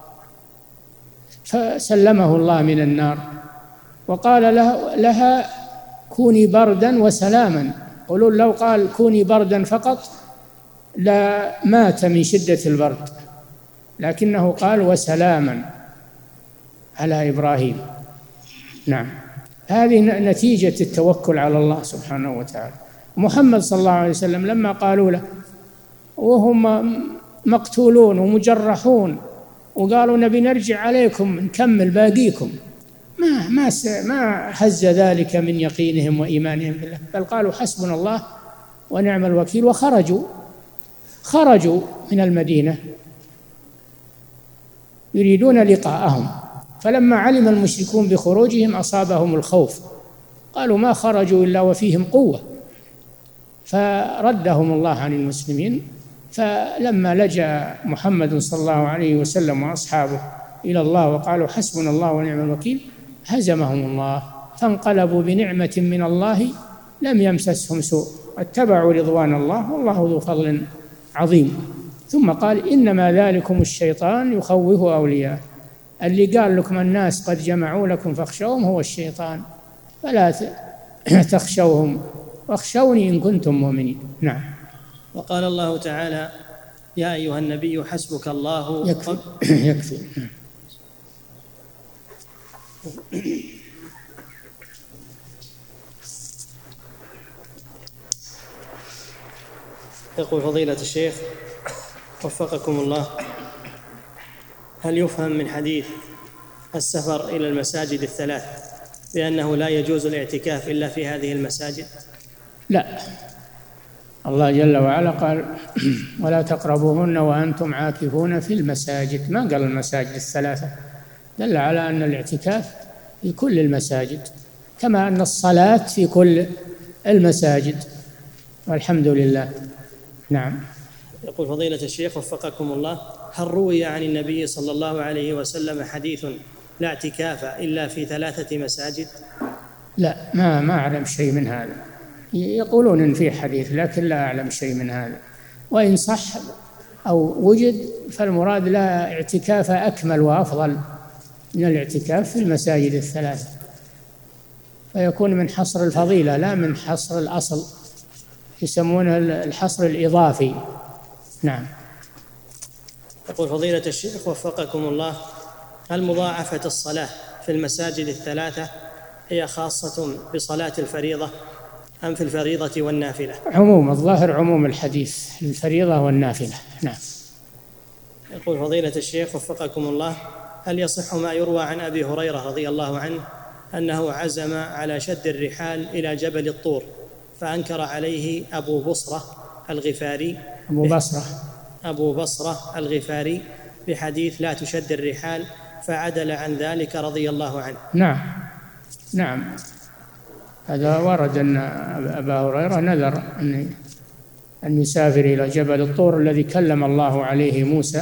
فسلمه الله من النار وقال لها كوني بردا وسلاما. قولون لو قال كوني بردا فقط لا مات من شدة البرد، لكنه قال وسلاما على إبراهيم. نعم، هذه نتيجة التوكل على الله سبحانه وتعالى. محمد صلى الله عليه وسلم لما قالوا له وهم مقتولون ومجرحون وقالوا نبي نرجع عليكم نكمل باقيكم، ما ما ما هز ذلك من يقينهم وإيمانهم بالله، بل قالوا حسبنا الله ونعم الوكيل، وخرجوا خرجوا من المدينة يريدون لقاءهم. فلما علم المشركون بخروجهم أصابهم الخوف، قالوا ما خرجوا إلا وفيهم قوة، فردهم الله عن المسلمين. فلما لجأ محمد صلى الله عليه وسلم وأصحابه إلى الله وقالوا حسبنا الله ونعم الوكيل هزمهم الله، فانقلبوا بنعمة من الله لم يمسسهم سوء، اتبعوا رضوان الله والله ذو فضل عظيم. ثم قال إنما ذلكم الشيطان يخوف أولياءه، اللي قال لكم الناس قد جمعوا لكم فاخشوهم هو الشيطان، فلا تخشوهم واخشوني إن كنتم مؤمنين. نعم. وقال الله تعالى يا أيها النبي حسبك الله. يكفي يكفي. يقول فضيلة الشيخ وفقكم الله: هل يفهم من حديث السفر إلى المساجد الثلاث بأنه لا يجوز الاعتكاف إلا في هذه المساجد؟ لا، الله جل وعلا قال ولا تقربوهن وأنتم عاكفون في المساجد، ما قال المساجد الثلاثة، دل على أن الاعتكاف في كل المساجد كما أن الصلاة في كل المساجد، والحمد لله. نعم. يقول فضيلة الشيخ وفقكم الله: هل روي عن النبي صلى الله عليه وسلم حديث لا اعتكاف إلا في ثلاثة مساجد؟ لا، ما ما أعلم شيء من هذا. يقولون إن في حديث لكن لا أعلم شيء من هذا، وإن صح أو وجد فالمراد لا اعتكاف أكمل وأفضل من الاعتكاف في المساجد الثلاث، فيكون من حصر الفضيلة لا من حصر الأصل، يسمونه الحصر الإضافي. نعم. يقول فضيلة الشيخ وفقكم الله: هل مضاعفة الصلاة في المساجد الثلاثة هي خاصة بصلاة الفريضة أم في الفريضة والنافلة؟ عموم الظاهر عموم الحديث الفريضة والنافلة. نعم. يقول فضيلة الشيخ وفقكم الله: هل يصح ما يروى عن أبي هريرة رضي الله عنه أنه عزم على شد الرحال إلى جبل الطور فأنكر عليه أبو بصرة الغفاري أبو بصرة أبو بصرة الغفاري بحديث لا تشد الرحال فعدل عن ذلك رضي الله عنه؟ نعم نعم هذا ورد أن أبا هريرة نذر أن أن يسافر إلى جبل الطور الذي كلم الله عليه موسى،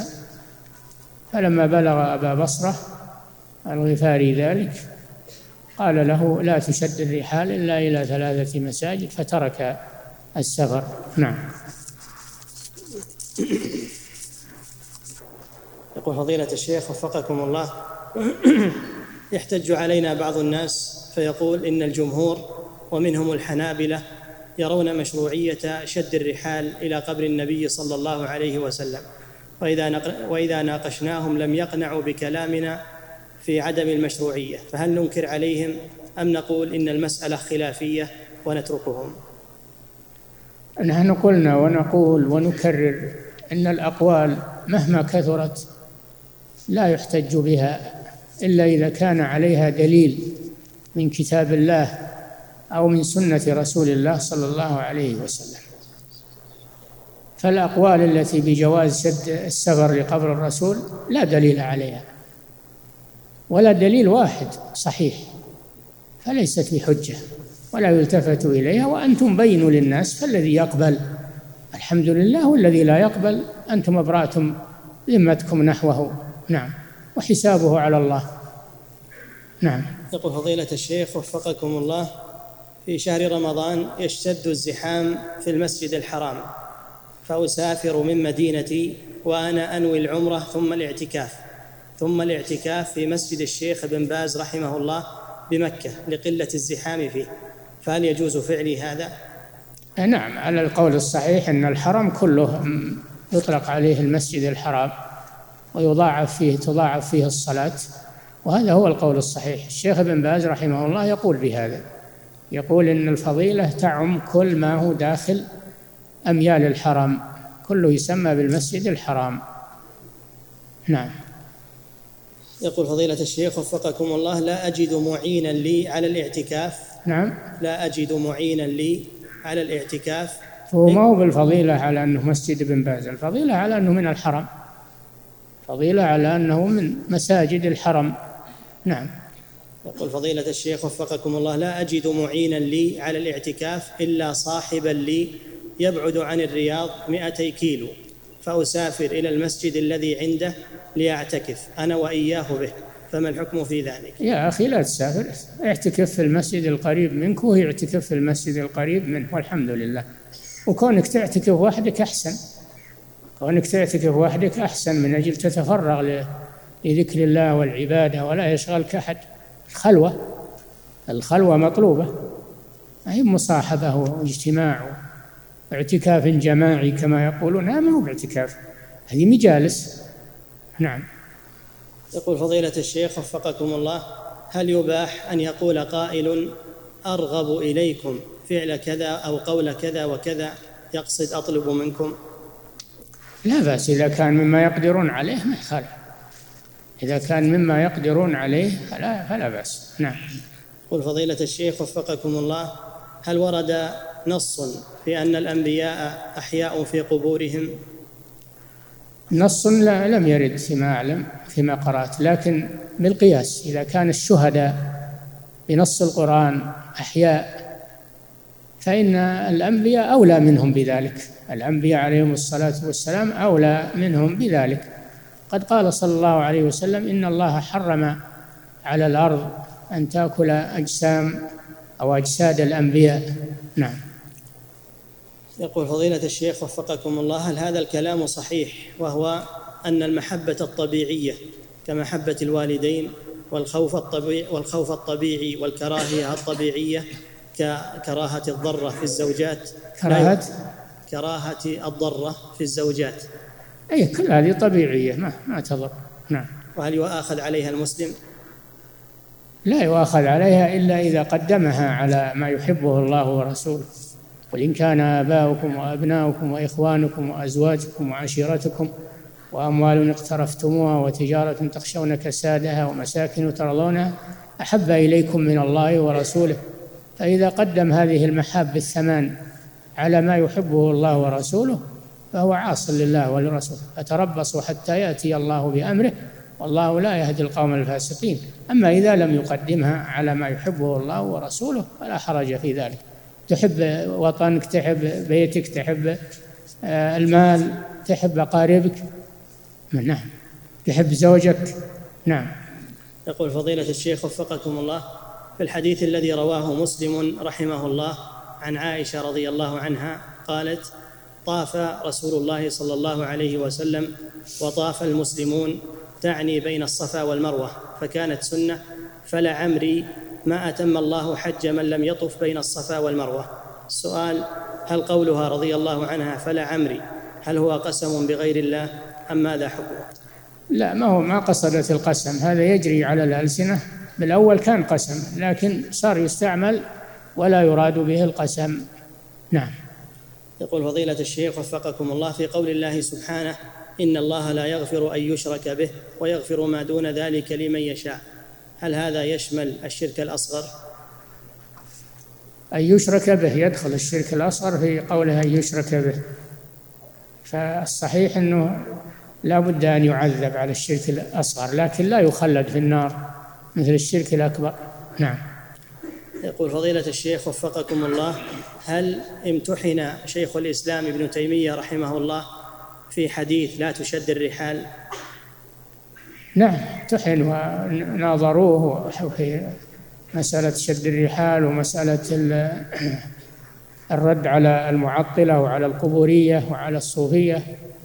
فلما بلغ أبا بصرة الغفاري ذلك قال له لا تشد الرحال إلا إلى ثلاثة مساجد فترك السفر. نعم. يقول فضيلة الشيخ وفقكم الله: يحتج علينا بعض الناس فيقول إن الجمهور ومنهم الحنابلة يرون مشروعية شد الرحال إلى قبر النبي صلى الله عليه وسلم، وإذا, وإذا ناقشناهم لم يقنعوا بكلامنا في عدم المشروعية، فهل ننكر عليهم أم نقول إن المسألة خلافية ونتركهم؟ نحن قلنا ونقول ونكرر أن الأقوال مهما كثرت لا يحتج بها إلا إذا كان عليها دليل من كتاب الله أو من سنة رسول الله صلى الله عليه وسلم. فالأقوال التي بجواز شد السفر لقبر الرسول لا دليل عليها ولا دليل واحد صحيح، فليست بحجة ولا يلتفت إليها، وأنتم بينوا للناس، فالذي يقبل الحمد لله والذي لا يقبل أنتم أبرأتم ذمتكم نحوه. نعم، وحسابه على الله. نعم. يقول فضيلة الشيخ وفقكم الله: في شهر رمضان يشتد الزحام في المسجد الحرام، فأسافر من مدينتي وأنا أنوي العمرة ثم الاعتكاف ثم الاعتكاف في مسجد الشيخ بن باز رحمه الله بمكة لقلة الزحام فيه، فهل يجوز فعلي هذا؟ نعم، على القول الصحيح أن الحرم كله يطلق عليه المسجد الحرام، ويضاعف فيه تضاعف فيه الصلاة، وهذا هو القول الصحيح. الشيخ ابن باز رحمه الله يقول بهذا، يقول إن الفضيلة تعم كل ما هو داخل أميال الحرم، كله يسمى بالمسجد الحرام. نعم. يقول فضيلة الشيخ وفقكم الله: لا أجد معينا لي على الاعتكاف. نعم. لا أجد معينا لي على الاعتكاف. هو ما هو بالفضيلة على أنه مسجد ابن باز، الفضيلة على أنه من الحرم، فضيلة على أنه من مساجد الحرم. نعم. يقول فضيلة الشيخ وفقكم الله: لا أجد معينا لي على الاعتكاف إلا صاحبا لي يبعد عن الرياض مئتي كيلو، فأسافر إلى المسجد الذي عنده ليعتكف أنا وإياه به، فما الحكم في ذلك؟ يا أخي لا تسافر، اعتكف في المسجد القريب منك وهو يعتكف في المسجد القريب منه، والحمد لله. وكونك تعتكف وحدك أحسن، كونك تعتكف وحدك أحسن، من أجل تتفرغ لذكر الله والعبادة ولا يشغلك أحد. الخلوة الخلوة مطلوبة، أي مصاحبة واجتماع واعتكاف جماعي كما يقولون، ما هو باعتكاف، هذه مجالس. نعم. يقول فضيلة الشيخ وفقكم الله: هل يباح أن يقول قائل أرغب إليكم فعل كذا أو قول كذا وكذا، يقصد أطلب منكم؟ لا بأس، إذا كان مما يقدرون عليه ما يخالف، إذا كان مما يقدرون عليه فلا, فلا بأس. نعم. يقول فضيلة الشيخ وفقكم الله: هل ورد نص في أن الأنبياء أحياء في قبورهم؟ نص لا لم يرد فيما أعلم فيما قرأت، لكن بالقياس، إذا كان الشهداء بنص القرآن أحياء فإن الأنبياء أولى منهم بذلك، الأنبياء عليهم الصلاة والسلام أولى منهم بذلك. قد قال صلى الله عليه وسلم: إن الله حرم على الأرض أن تأكل أجسام أو أجساد الأنبياء. نعم. يقول فضيلة الشيخ وفقكم الله: هل هذا الكلام صحيح، وهو أن المحبة الطبيعية كمحبة الوالدين والخوف الطبيعي والخوف الطبيعي والكراهية الطبيعية ككراهة الضرة في الزوجات؟ كراهة كراهة الضرة في الزوجات. أي كل هذه طبيعية ما ما تضر. نعم. وهل يؤاخذ عليها المسلم؟ لا يؤاخذ عليها إلا إذا قدمها على ما يحبه الله ورسوله. قل إن كان آباؤكم وأبناؤكم وإخوانكم وأزواجكم وعشيرتكم وأموال اقترفتموها وتجارة تخشون كسادها ومساكن ترضونها أحب إليكم من الله ورسوله، فإذا قدم هذه المحاب الثمان على ما يحبه الله ورسوله فهو عاص لله ولرسوله. فتربصوا حتى يأتي الله بأمره، والله لا يهدي القوم الفاسقين. أما إذا لم يقدمها على ما يحبه الله ورسوله فلا حرج في ذلك. تحب وطنك، تحب بيتك، تحب المال، تحب أقاربك، نعم، تحب زوجك. نعم. يقول فضيلة الشيخ وفقكم الله: في الحديث الذي رواه مسلم رحمه الله عن عائشة رضي الله عنها قالت: طاف رسول الله صلى الله عليه وسلم وطاف المسلمون، تعني بين الصفا والمروة، فكانت سنة، فلعمري ما أتم الله حج من لم يطف بين الصفا والمروة. السؤال: هل قولها رضي الله عنها فلعمري هل هو قسم بغير الله أم ماذا حكمه؟ لا، ما هو ما قصدت القسم، هذا يجري على الألسنة. بالأول كان قسم لكن صار يستعمل ولا يراد به القسم. نعم. يقول فضيلة الشيخ وفقكم الله: في قول الله سبحانه: إن الله لا يغفر أن يشرك به ويغفر ما دون ذلك لمن يشاء، هل هذا يشمل الشرك الأصغر؟ أن يشرك به يدخل الشرك الأصغر في قوله أن يشرك به، فالصحيح أنه لا بد أن يعذب على الشرك الأصغر، لكن لا يخلد في النار مثل الشرك الأكبر. نعم. يقول فضيلة الشيخ وفقكم الله: هل امتحن شيخ الإسلام ابن تيمية رحمه الله في حديث لا تشد الرحال؟ نعم، امتحن وناظروه في مسألة شد الرحال ومسألة الرد على المعطلة وعلى القبورية وعلى الصوفية،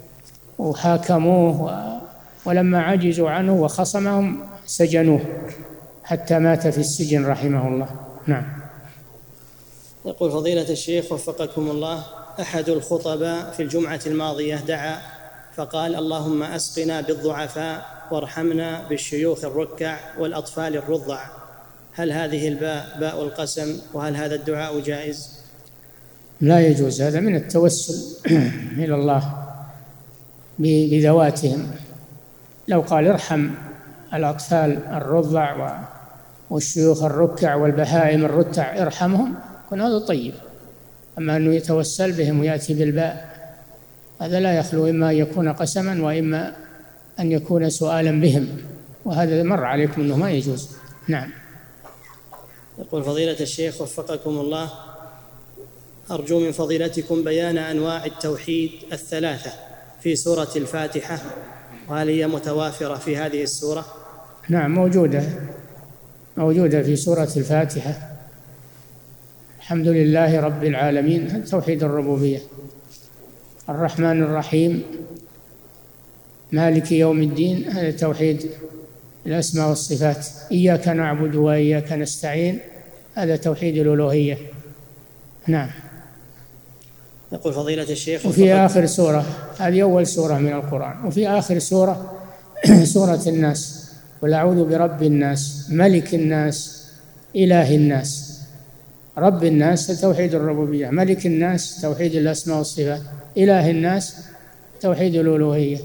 وحاكموه، ولما عجزوا عنه وخصمهم سجنوه حتى مات في السجن رحمه الله. نعم. يقول فضيلة الشيخ وفقكم الله: أحد الخطباء في الجمعة الماضية دعا فقال اللهم أسقنا بالضعفاء وارحمنا بالشيوخ الركع والأطفال الرضع، هل هذه الباء باء القسم؟ وهل هذا الدعاء جائز؟ لا يجوز، هذا من التوسل إلى الله بذواتهم. لو قال ارحم الأطفال الرضع والشيوخ الركع والبهائم الرتع ارحمهم، يكون هذا طيب. أما أنه يتوسل بهم ويأتي بالباء هذا لا يخلو إما أن يكون قسما وإما أن يكون سؤالا بهم، وهذا مر عليكم أنه ما يجوز. نعم. يقول فضيلة الشيخ وفقكم الله، أرجو من فضيلتكم بيان أنواع التوحيد الثلاثة في سورة الفاتحة، وهل هي متوافرة في هذه السورة؟ نعم موجودة موجودة في سورة الفاتحة. الحمد لله رب العالمين توحيد الربوبية، الرحمن الرحيم مالك يوم الدين هذا توحيد الأسماء والصفات، إياك نعبد وإياك نستعين هذا توحيد الألوهية. نعم. يقول فضيلة الشيخ وفي آخر سورة، هذه أول سورة من القرآن، وفي آخر سورة سورة الناس، قل أعوذ برب الناس ملك الناس إله الناس. رب الناس توحيد الربوبية، ملك الناس توحيد الأسماء والصفات، إله الناس توحيد الألوهية.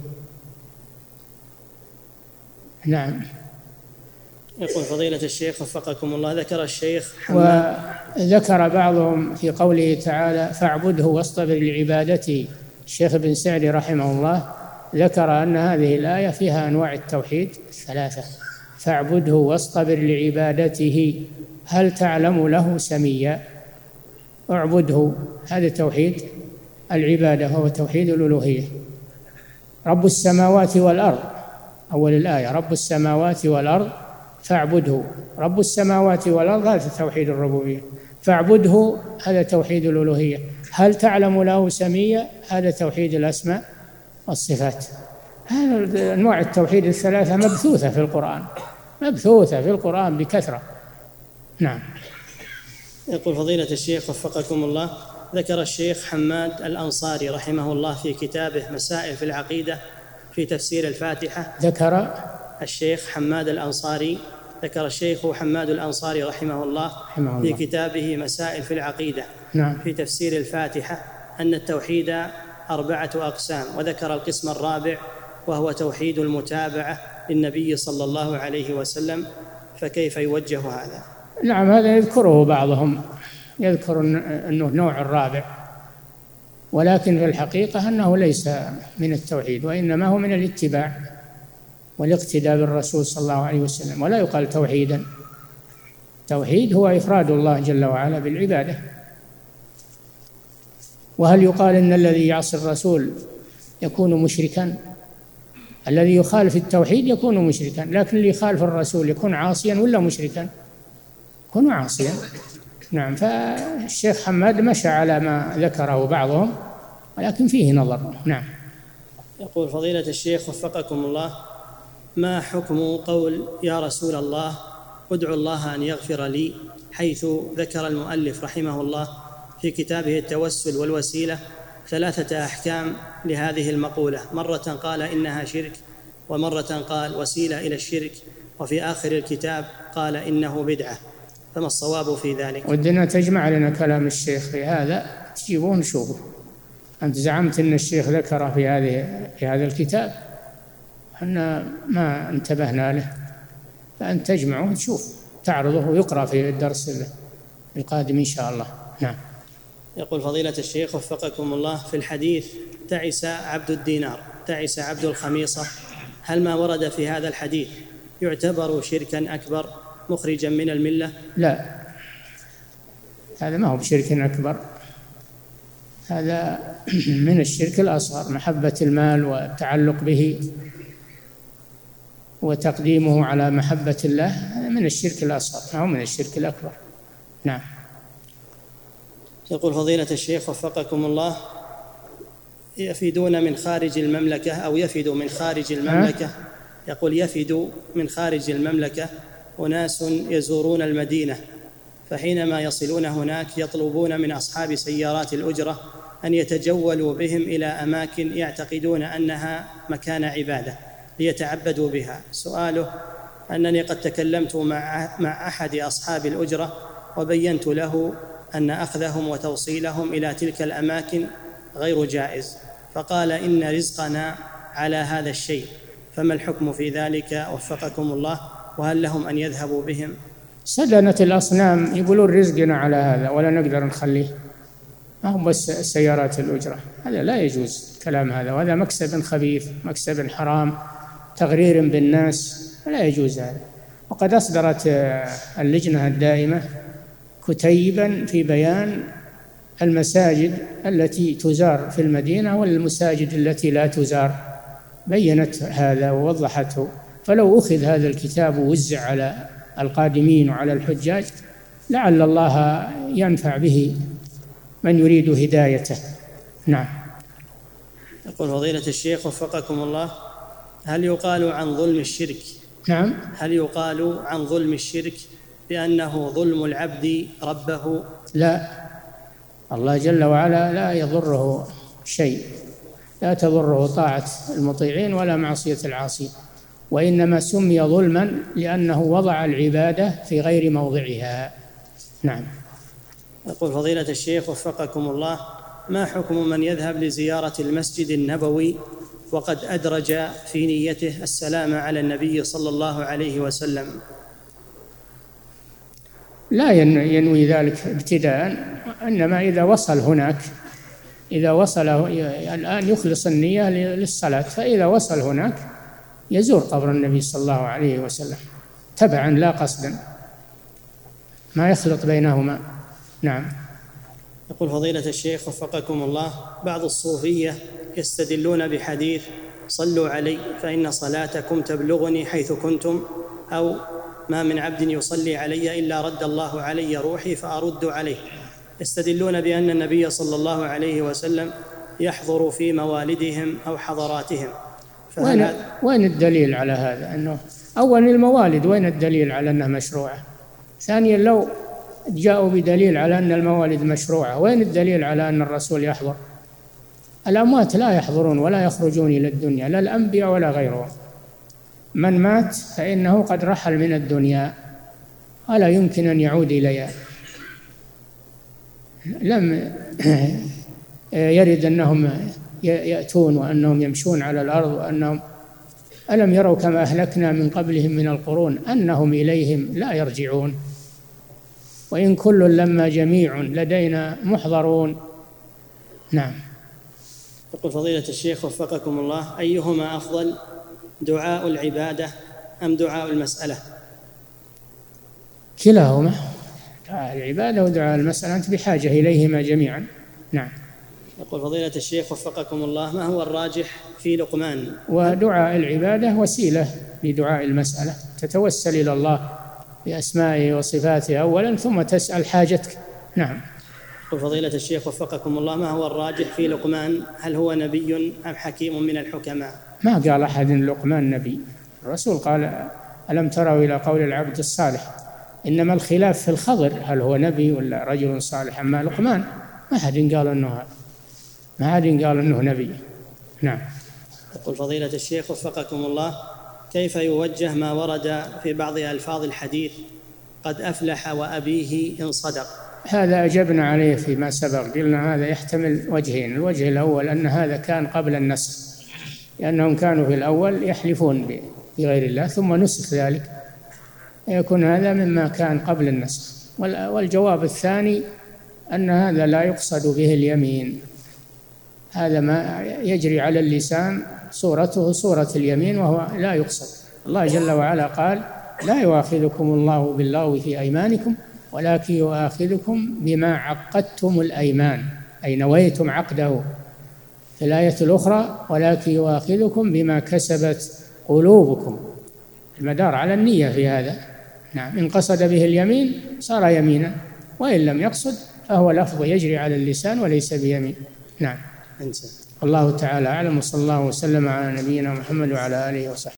نعم. يقول فضيلة الشيخ وفقكم الله، ذكر الشيخ حماد وذكر بعضهم في قوله تعالى فاعبده واصطبر لعبادته، الشيخ بن سعدي رحمه الله ذكر أن هذه الآية فيها أنواع التوحيد الثلاثة، فاعبده واصطبر لعبادته هل تعلم له سميا. اعبده هذا توحيد العبادة وهو توحيد الألوهية. رب السماوات والأرض أول الآية، رب السماوات والأرض فاعبده، رب السماوات والأرض هذا توحيد الربوبية، فاعبده هذا توحيد الألوهية، هل تعلم له سميا هذا توحيد الأسماء والصفات. هذا أنواع التوحيد الثلاثة مبثوثة في القرآن، مبثوثة في القرآن بكثرة. نعم. يقول فضيلة الشيخ وفقكم الله، ذكر الشيخ حماد الأنصاري رحمه الله في كتابه مسائل في العقيدة في تفسير الفاتحة، ذكر الشيخ حماد الأنصاري ذكر الشيخ حماد الأنصاري رحمه الله رحمه في الله. كتابه مسائل في العقيدة نعم. في تفسير الفاتحة أن التوحيد أربعة أقسام، وذكر القسم الرابع وهو توحيد المتابعة للنبي صلى الله عليه وسلم، فكيف يوجه هذا؟ نعم هذا يذكره بعضهم، يذكر أنه نوع الرابع، ولكن في الحقيقة أنه ليس من التوحيد، وإنما هو من الاتباع والاقتداء بالرسول صلى الله عليه وسلم، ولا يقال توحيدا. توحيد هو إفراد الله جل وعلا بالعبادة. وهل يقال إن الذي يعصي الرسول يكون مشركا؟ الذي يخالف التوحيد يكون مشركا، لكن اللي يخالف الرسول يكون عاصيا ولا مشركا؟ يكون عاصيا. نعم. فالشيخ حماد مشى على ما ذكره بعضهم، ولكن فيه نظر. نعم. يقول فضيلة الشيخ وفقكم الله، ما حكم قول يا رسول الله ادعو الله أن يغفر لي، حيث ذكر المؤلف رحمه الله في كتابه التوسل والوسيلة ثلاثة أحكام لهذه المقولة، مرة قال إنها شرك، ومرة قال وسيلة إلى الشرك، وفي آخر الكتاب قال إنه بدعة، فما الصواب في ذلك؟ ودنا تجمع لنا كلام الشيخ في هذا، تجيبون نشوفه. أنت زعمت أن الشيخ ذكره في هذه في هذا الكتاب، أن ما انتبهنا له، فأنت تجمعه وتشوف تعرضه ويقرأ في الدرس القادم إن شاء الله. نعم. يقول فضيلة الشيخ وفقكم الله، في الحديث تعس عبد الدينار تعس عبد الخميصة، هل ما ورد في هذا الحديث يعتبر شركا أكبر مخرجا من الملة؟ لا، هذا ما هو بشرك أكبر، هذا من الشرك الأصغر، محبة المال والتعلق به وتقديمه على محبة الله، هذا من الشرك الأصغر، أو من الشرك الأكبر. نعم. يقول فضيلة الشيخ وفقكم الله، يفدون من خارج المملكة أو يفد من خارج المملكة، يقول يفد من خارج المملكة أناس يزورون المدينة، فحينما يصلون هناك يطلبون من أصحاب سيارات الأجرة أن يتجولوا بهم إلى أماكن يعتقدون أنها مكان عبادة ليتعبدوا بها. سؤاله: أنني قد تكلمت مع مع أحد أصحاب الأجرة وبينت له أن أخذهم وتوصيلهم إلى تلك الأماكن غير جائز، فقال إن رزقنا على هذا الشيء، فما الحكم في ذلك وفقكم الله؟ وهل لهم أن يذهبوا بهم؟ سدنة الأصنام يقولون رزقنا على هذا ولا نقدر نخليه، ما هم بس سيارات الأجرة، هذا لا يجوز كلام هذا، وهذا مكسب خبيث، مكسب حرام، تغرير بالناس، لا يجوز هذا. وقد أصدرت اللجنة الدائمة كتيبا في بيان المساجد التي تزار في المدينة والمساجد التي لا تزار، بينت هذا ووضحته. فلو أخذ هذا الكتاب ووزع على القادمين وعلى الحجاج لعل الله ينفع به من يريد هدايته. نعم. يقول فضيلة الشيخ وفقكم الله: هل يقال عن ظلم الشرك نعم هل يقال عن ظلم الشرك بأنه ظلم العبد ربه؟ لا، الله جل وعلا لا يضره شيء، لا تضره طاعة المطيعين ولا معصية العاصين، وإنما سمي ظلما لأنه وضع العبادة في غير موضعها. نعم. يقول فضيلة الشيخ وفقكم الله: ما حكم من يذهب لزيارة المسجد النبوي وقد أدرج في نيته السلام على النبي صلى الله عليه وسلم؟ لا ينوي ذلك ابتداء، إنما إذا وصل هناك، إذا وصل الآن يخلص النية للصلاة، فإذا وصل هناك يزور قبر النبي صلى الله عليه وسلم تبعا لا قصدا، ما يخلط بينهما. نعم. يقول فضيلة الشيخ وفقكم الله: بعض الصوفية يستدلون بحديث صلوا علي فإن صلاتكم تبلغني حيث كنتم، أو ما من عبد يصلي علي إلا رد الله علي روحي فأرد عليه. يستدلون بأن النبي صلى الله عليه وسلم يحضر في موالدهم أو حضراتهم. وين, وين الدليل على هذا؟ أنه أولا الموالد وين الدليل على أنها مشروعة؟ ثانيا لو جاءوا بدليل على أن الموالد مشروعة وين الدليل على أن الرسول يحضر؟ الأموات لا يحضرون ولا يخرجون إلى الدنيا، لا الأنبياء ولا غيرهم. من مات فإنه قد رحل من الدنيا ولا يمكن أن يعود إليها. لم يرد أنهم يأتون وأنهم يمشون على الأرض وأنهم ألم يروا كما أهلكنا من قبلهم من القرون أنهم إليهم لا يرجعون، وإن كل لما جميع لدينا محضرون. نعم. يقول فضيلة الشيخ وفقكم الله: أيهما أفضل، دعاء العبادة أم دعاء المسألة؟ كلاهما، دعاء العبادة ودعاء المسألة أنت بحاجة إليهما جميعا. نعم. يقول فضيلة الشيخ وفقكم الله: ما هو الراجح في لقمان؟ ودعاء العبادة وسيلة لدعاء المسألة، تتوسل إلى الله بأسمائه وصفاته أولا ثم تسأل حاجتك. نعم. يقول فضيلة الشيخ وفقكم الله: ما هو الراجح في لقمان؟ هل هو نبي أم حكيم من الحكماء؟ ما قال أحد لقمان نبي، الرسول قال: ألم تروا إلى قول العبد الصالح؟ إنما الخلاف في الخضر هل هو نبي ولا رجل صالح، أما لقمان ما حد قال أنه ما حد قال أنه نبي. نعم. يقول فضيلة الشيخ وفقكم الله: كيف يوجه ما ورد في بعض ألفاظ الحديث قد أفلح وأبيه إن صدق؟ هذا أجبنا عليه فيما سبق، قلنا هذا يحتمل وجهين. الوجه الأول أن هذا كان قبل النسخ، لأنهم كانوا في الأول يحلفون بغير الله ثم نسخ ذلك، يكون هذا مما كان قبل النسخ. والجواب الثاني أن هذا لا يقصد به اليمين، هذا ما يجري على اللسان صورته صورة اليمين وهو لا يقصد. الله جل وعلا قال: لا يؤاخذكم الله باللغو في أيمانكم ولكن يؤاخذكم بما عقدتم الأيمان، أي نويتم عقده. في الآية الأخرى: ولكن يؤاخذكم بما كسبت قلوبكم، المدار على النية في هذا. نعم. إن قصد به اليمين صار يمينا، وإن لم يقصد فهو لفظ يجري على اللسان وليس بيمين. نعم. الله تعالى أعلم، وصلى الله وسلم على نبينا محمد وعلى آله وصحبه.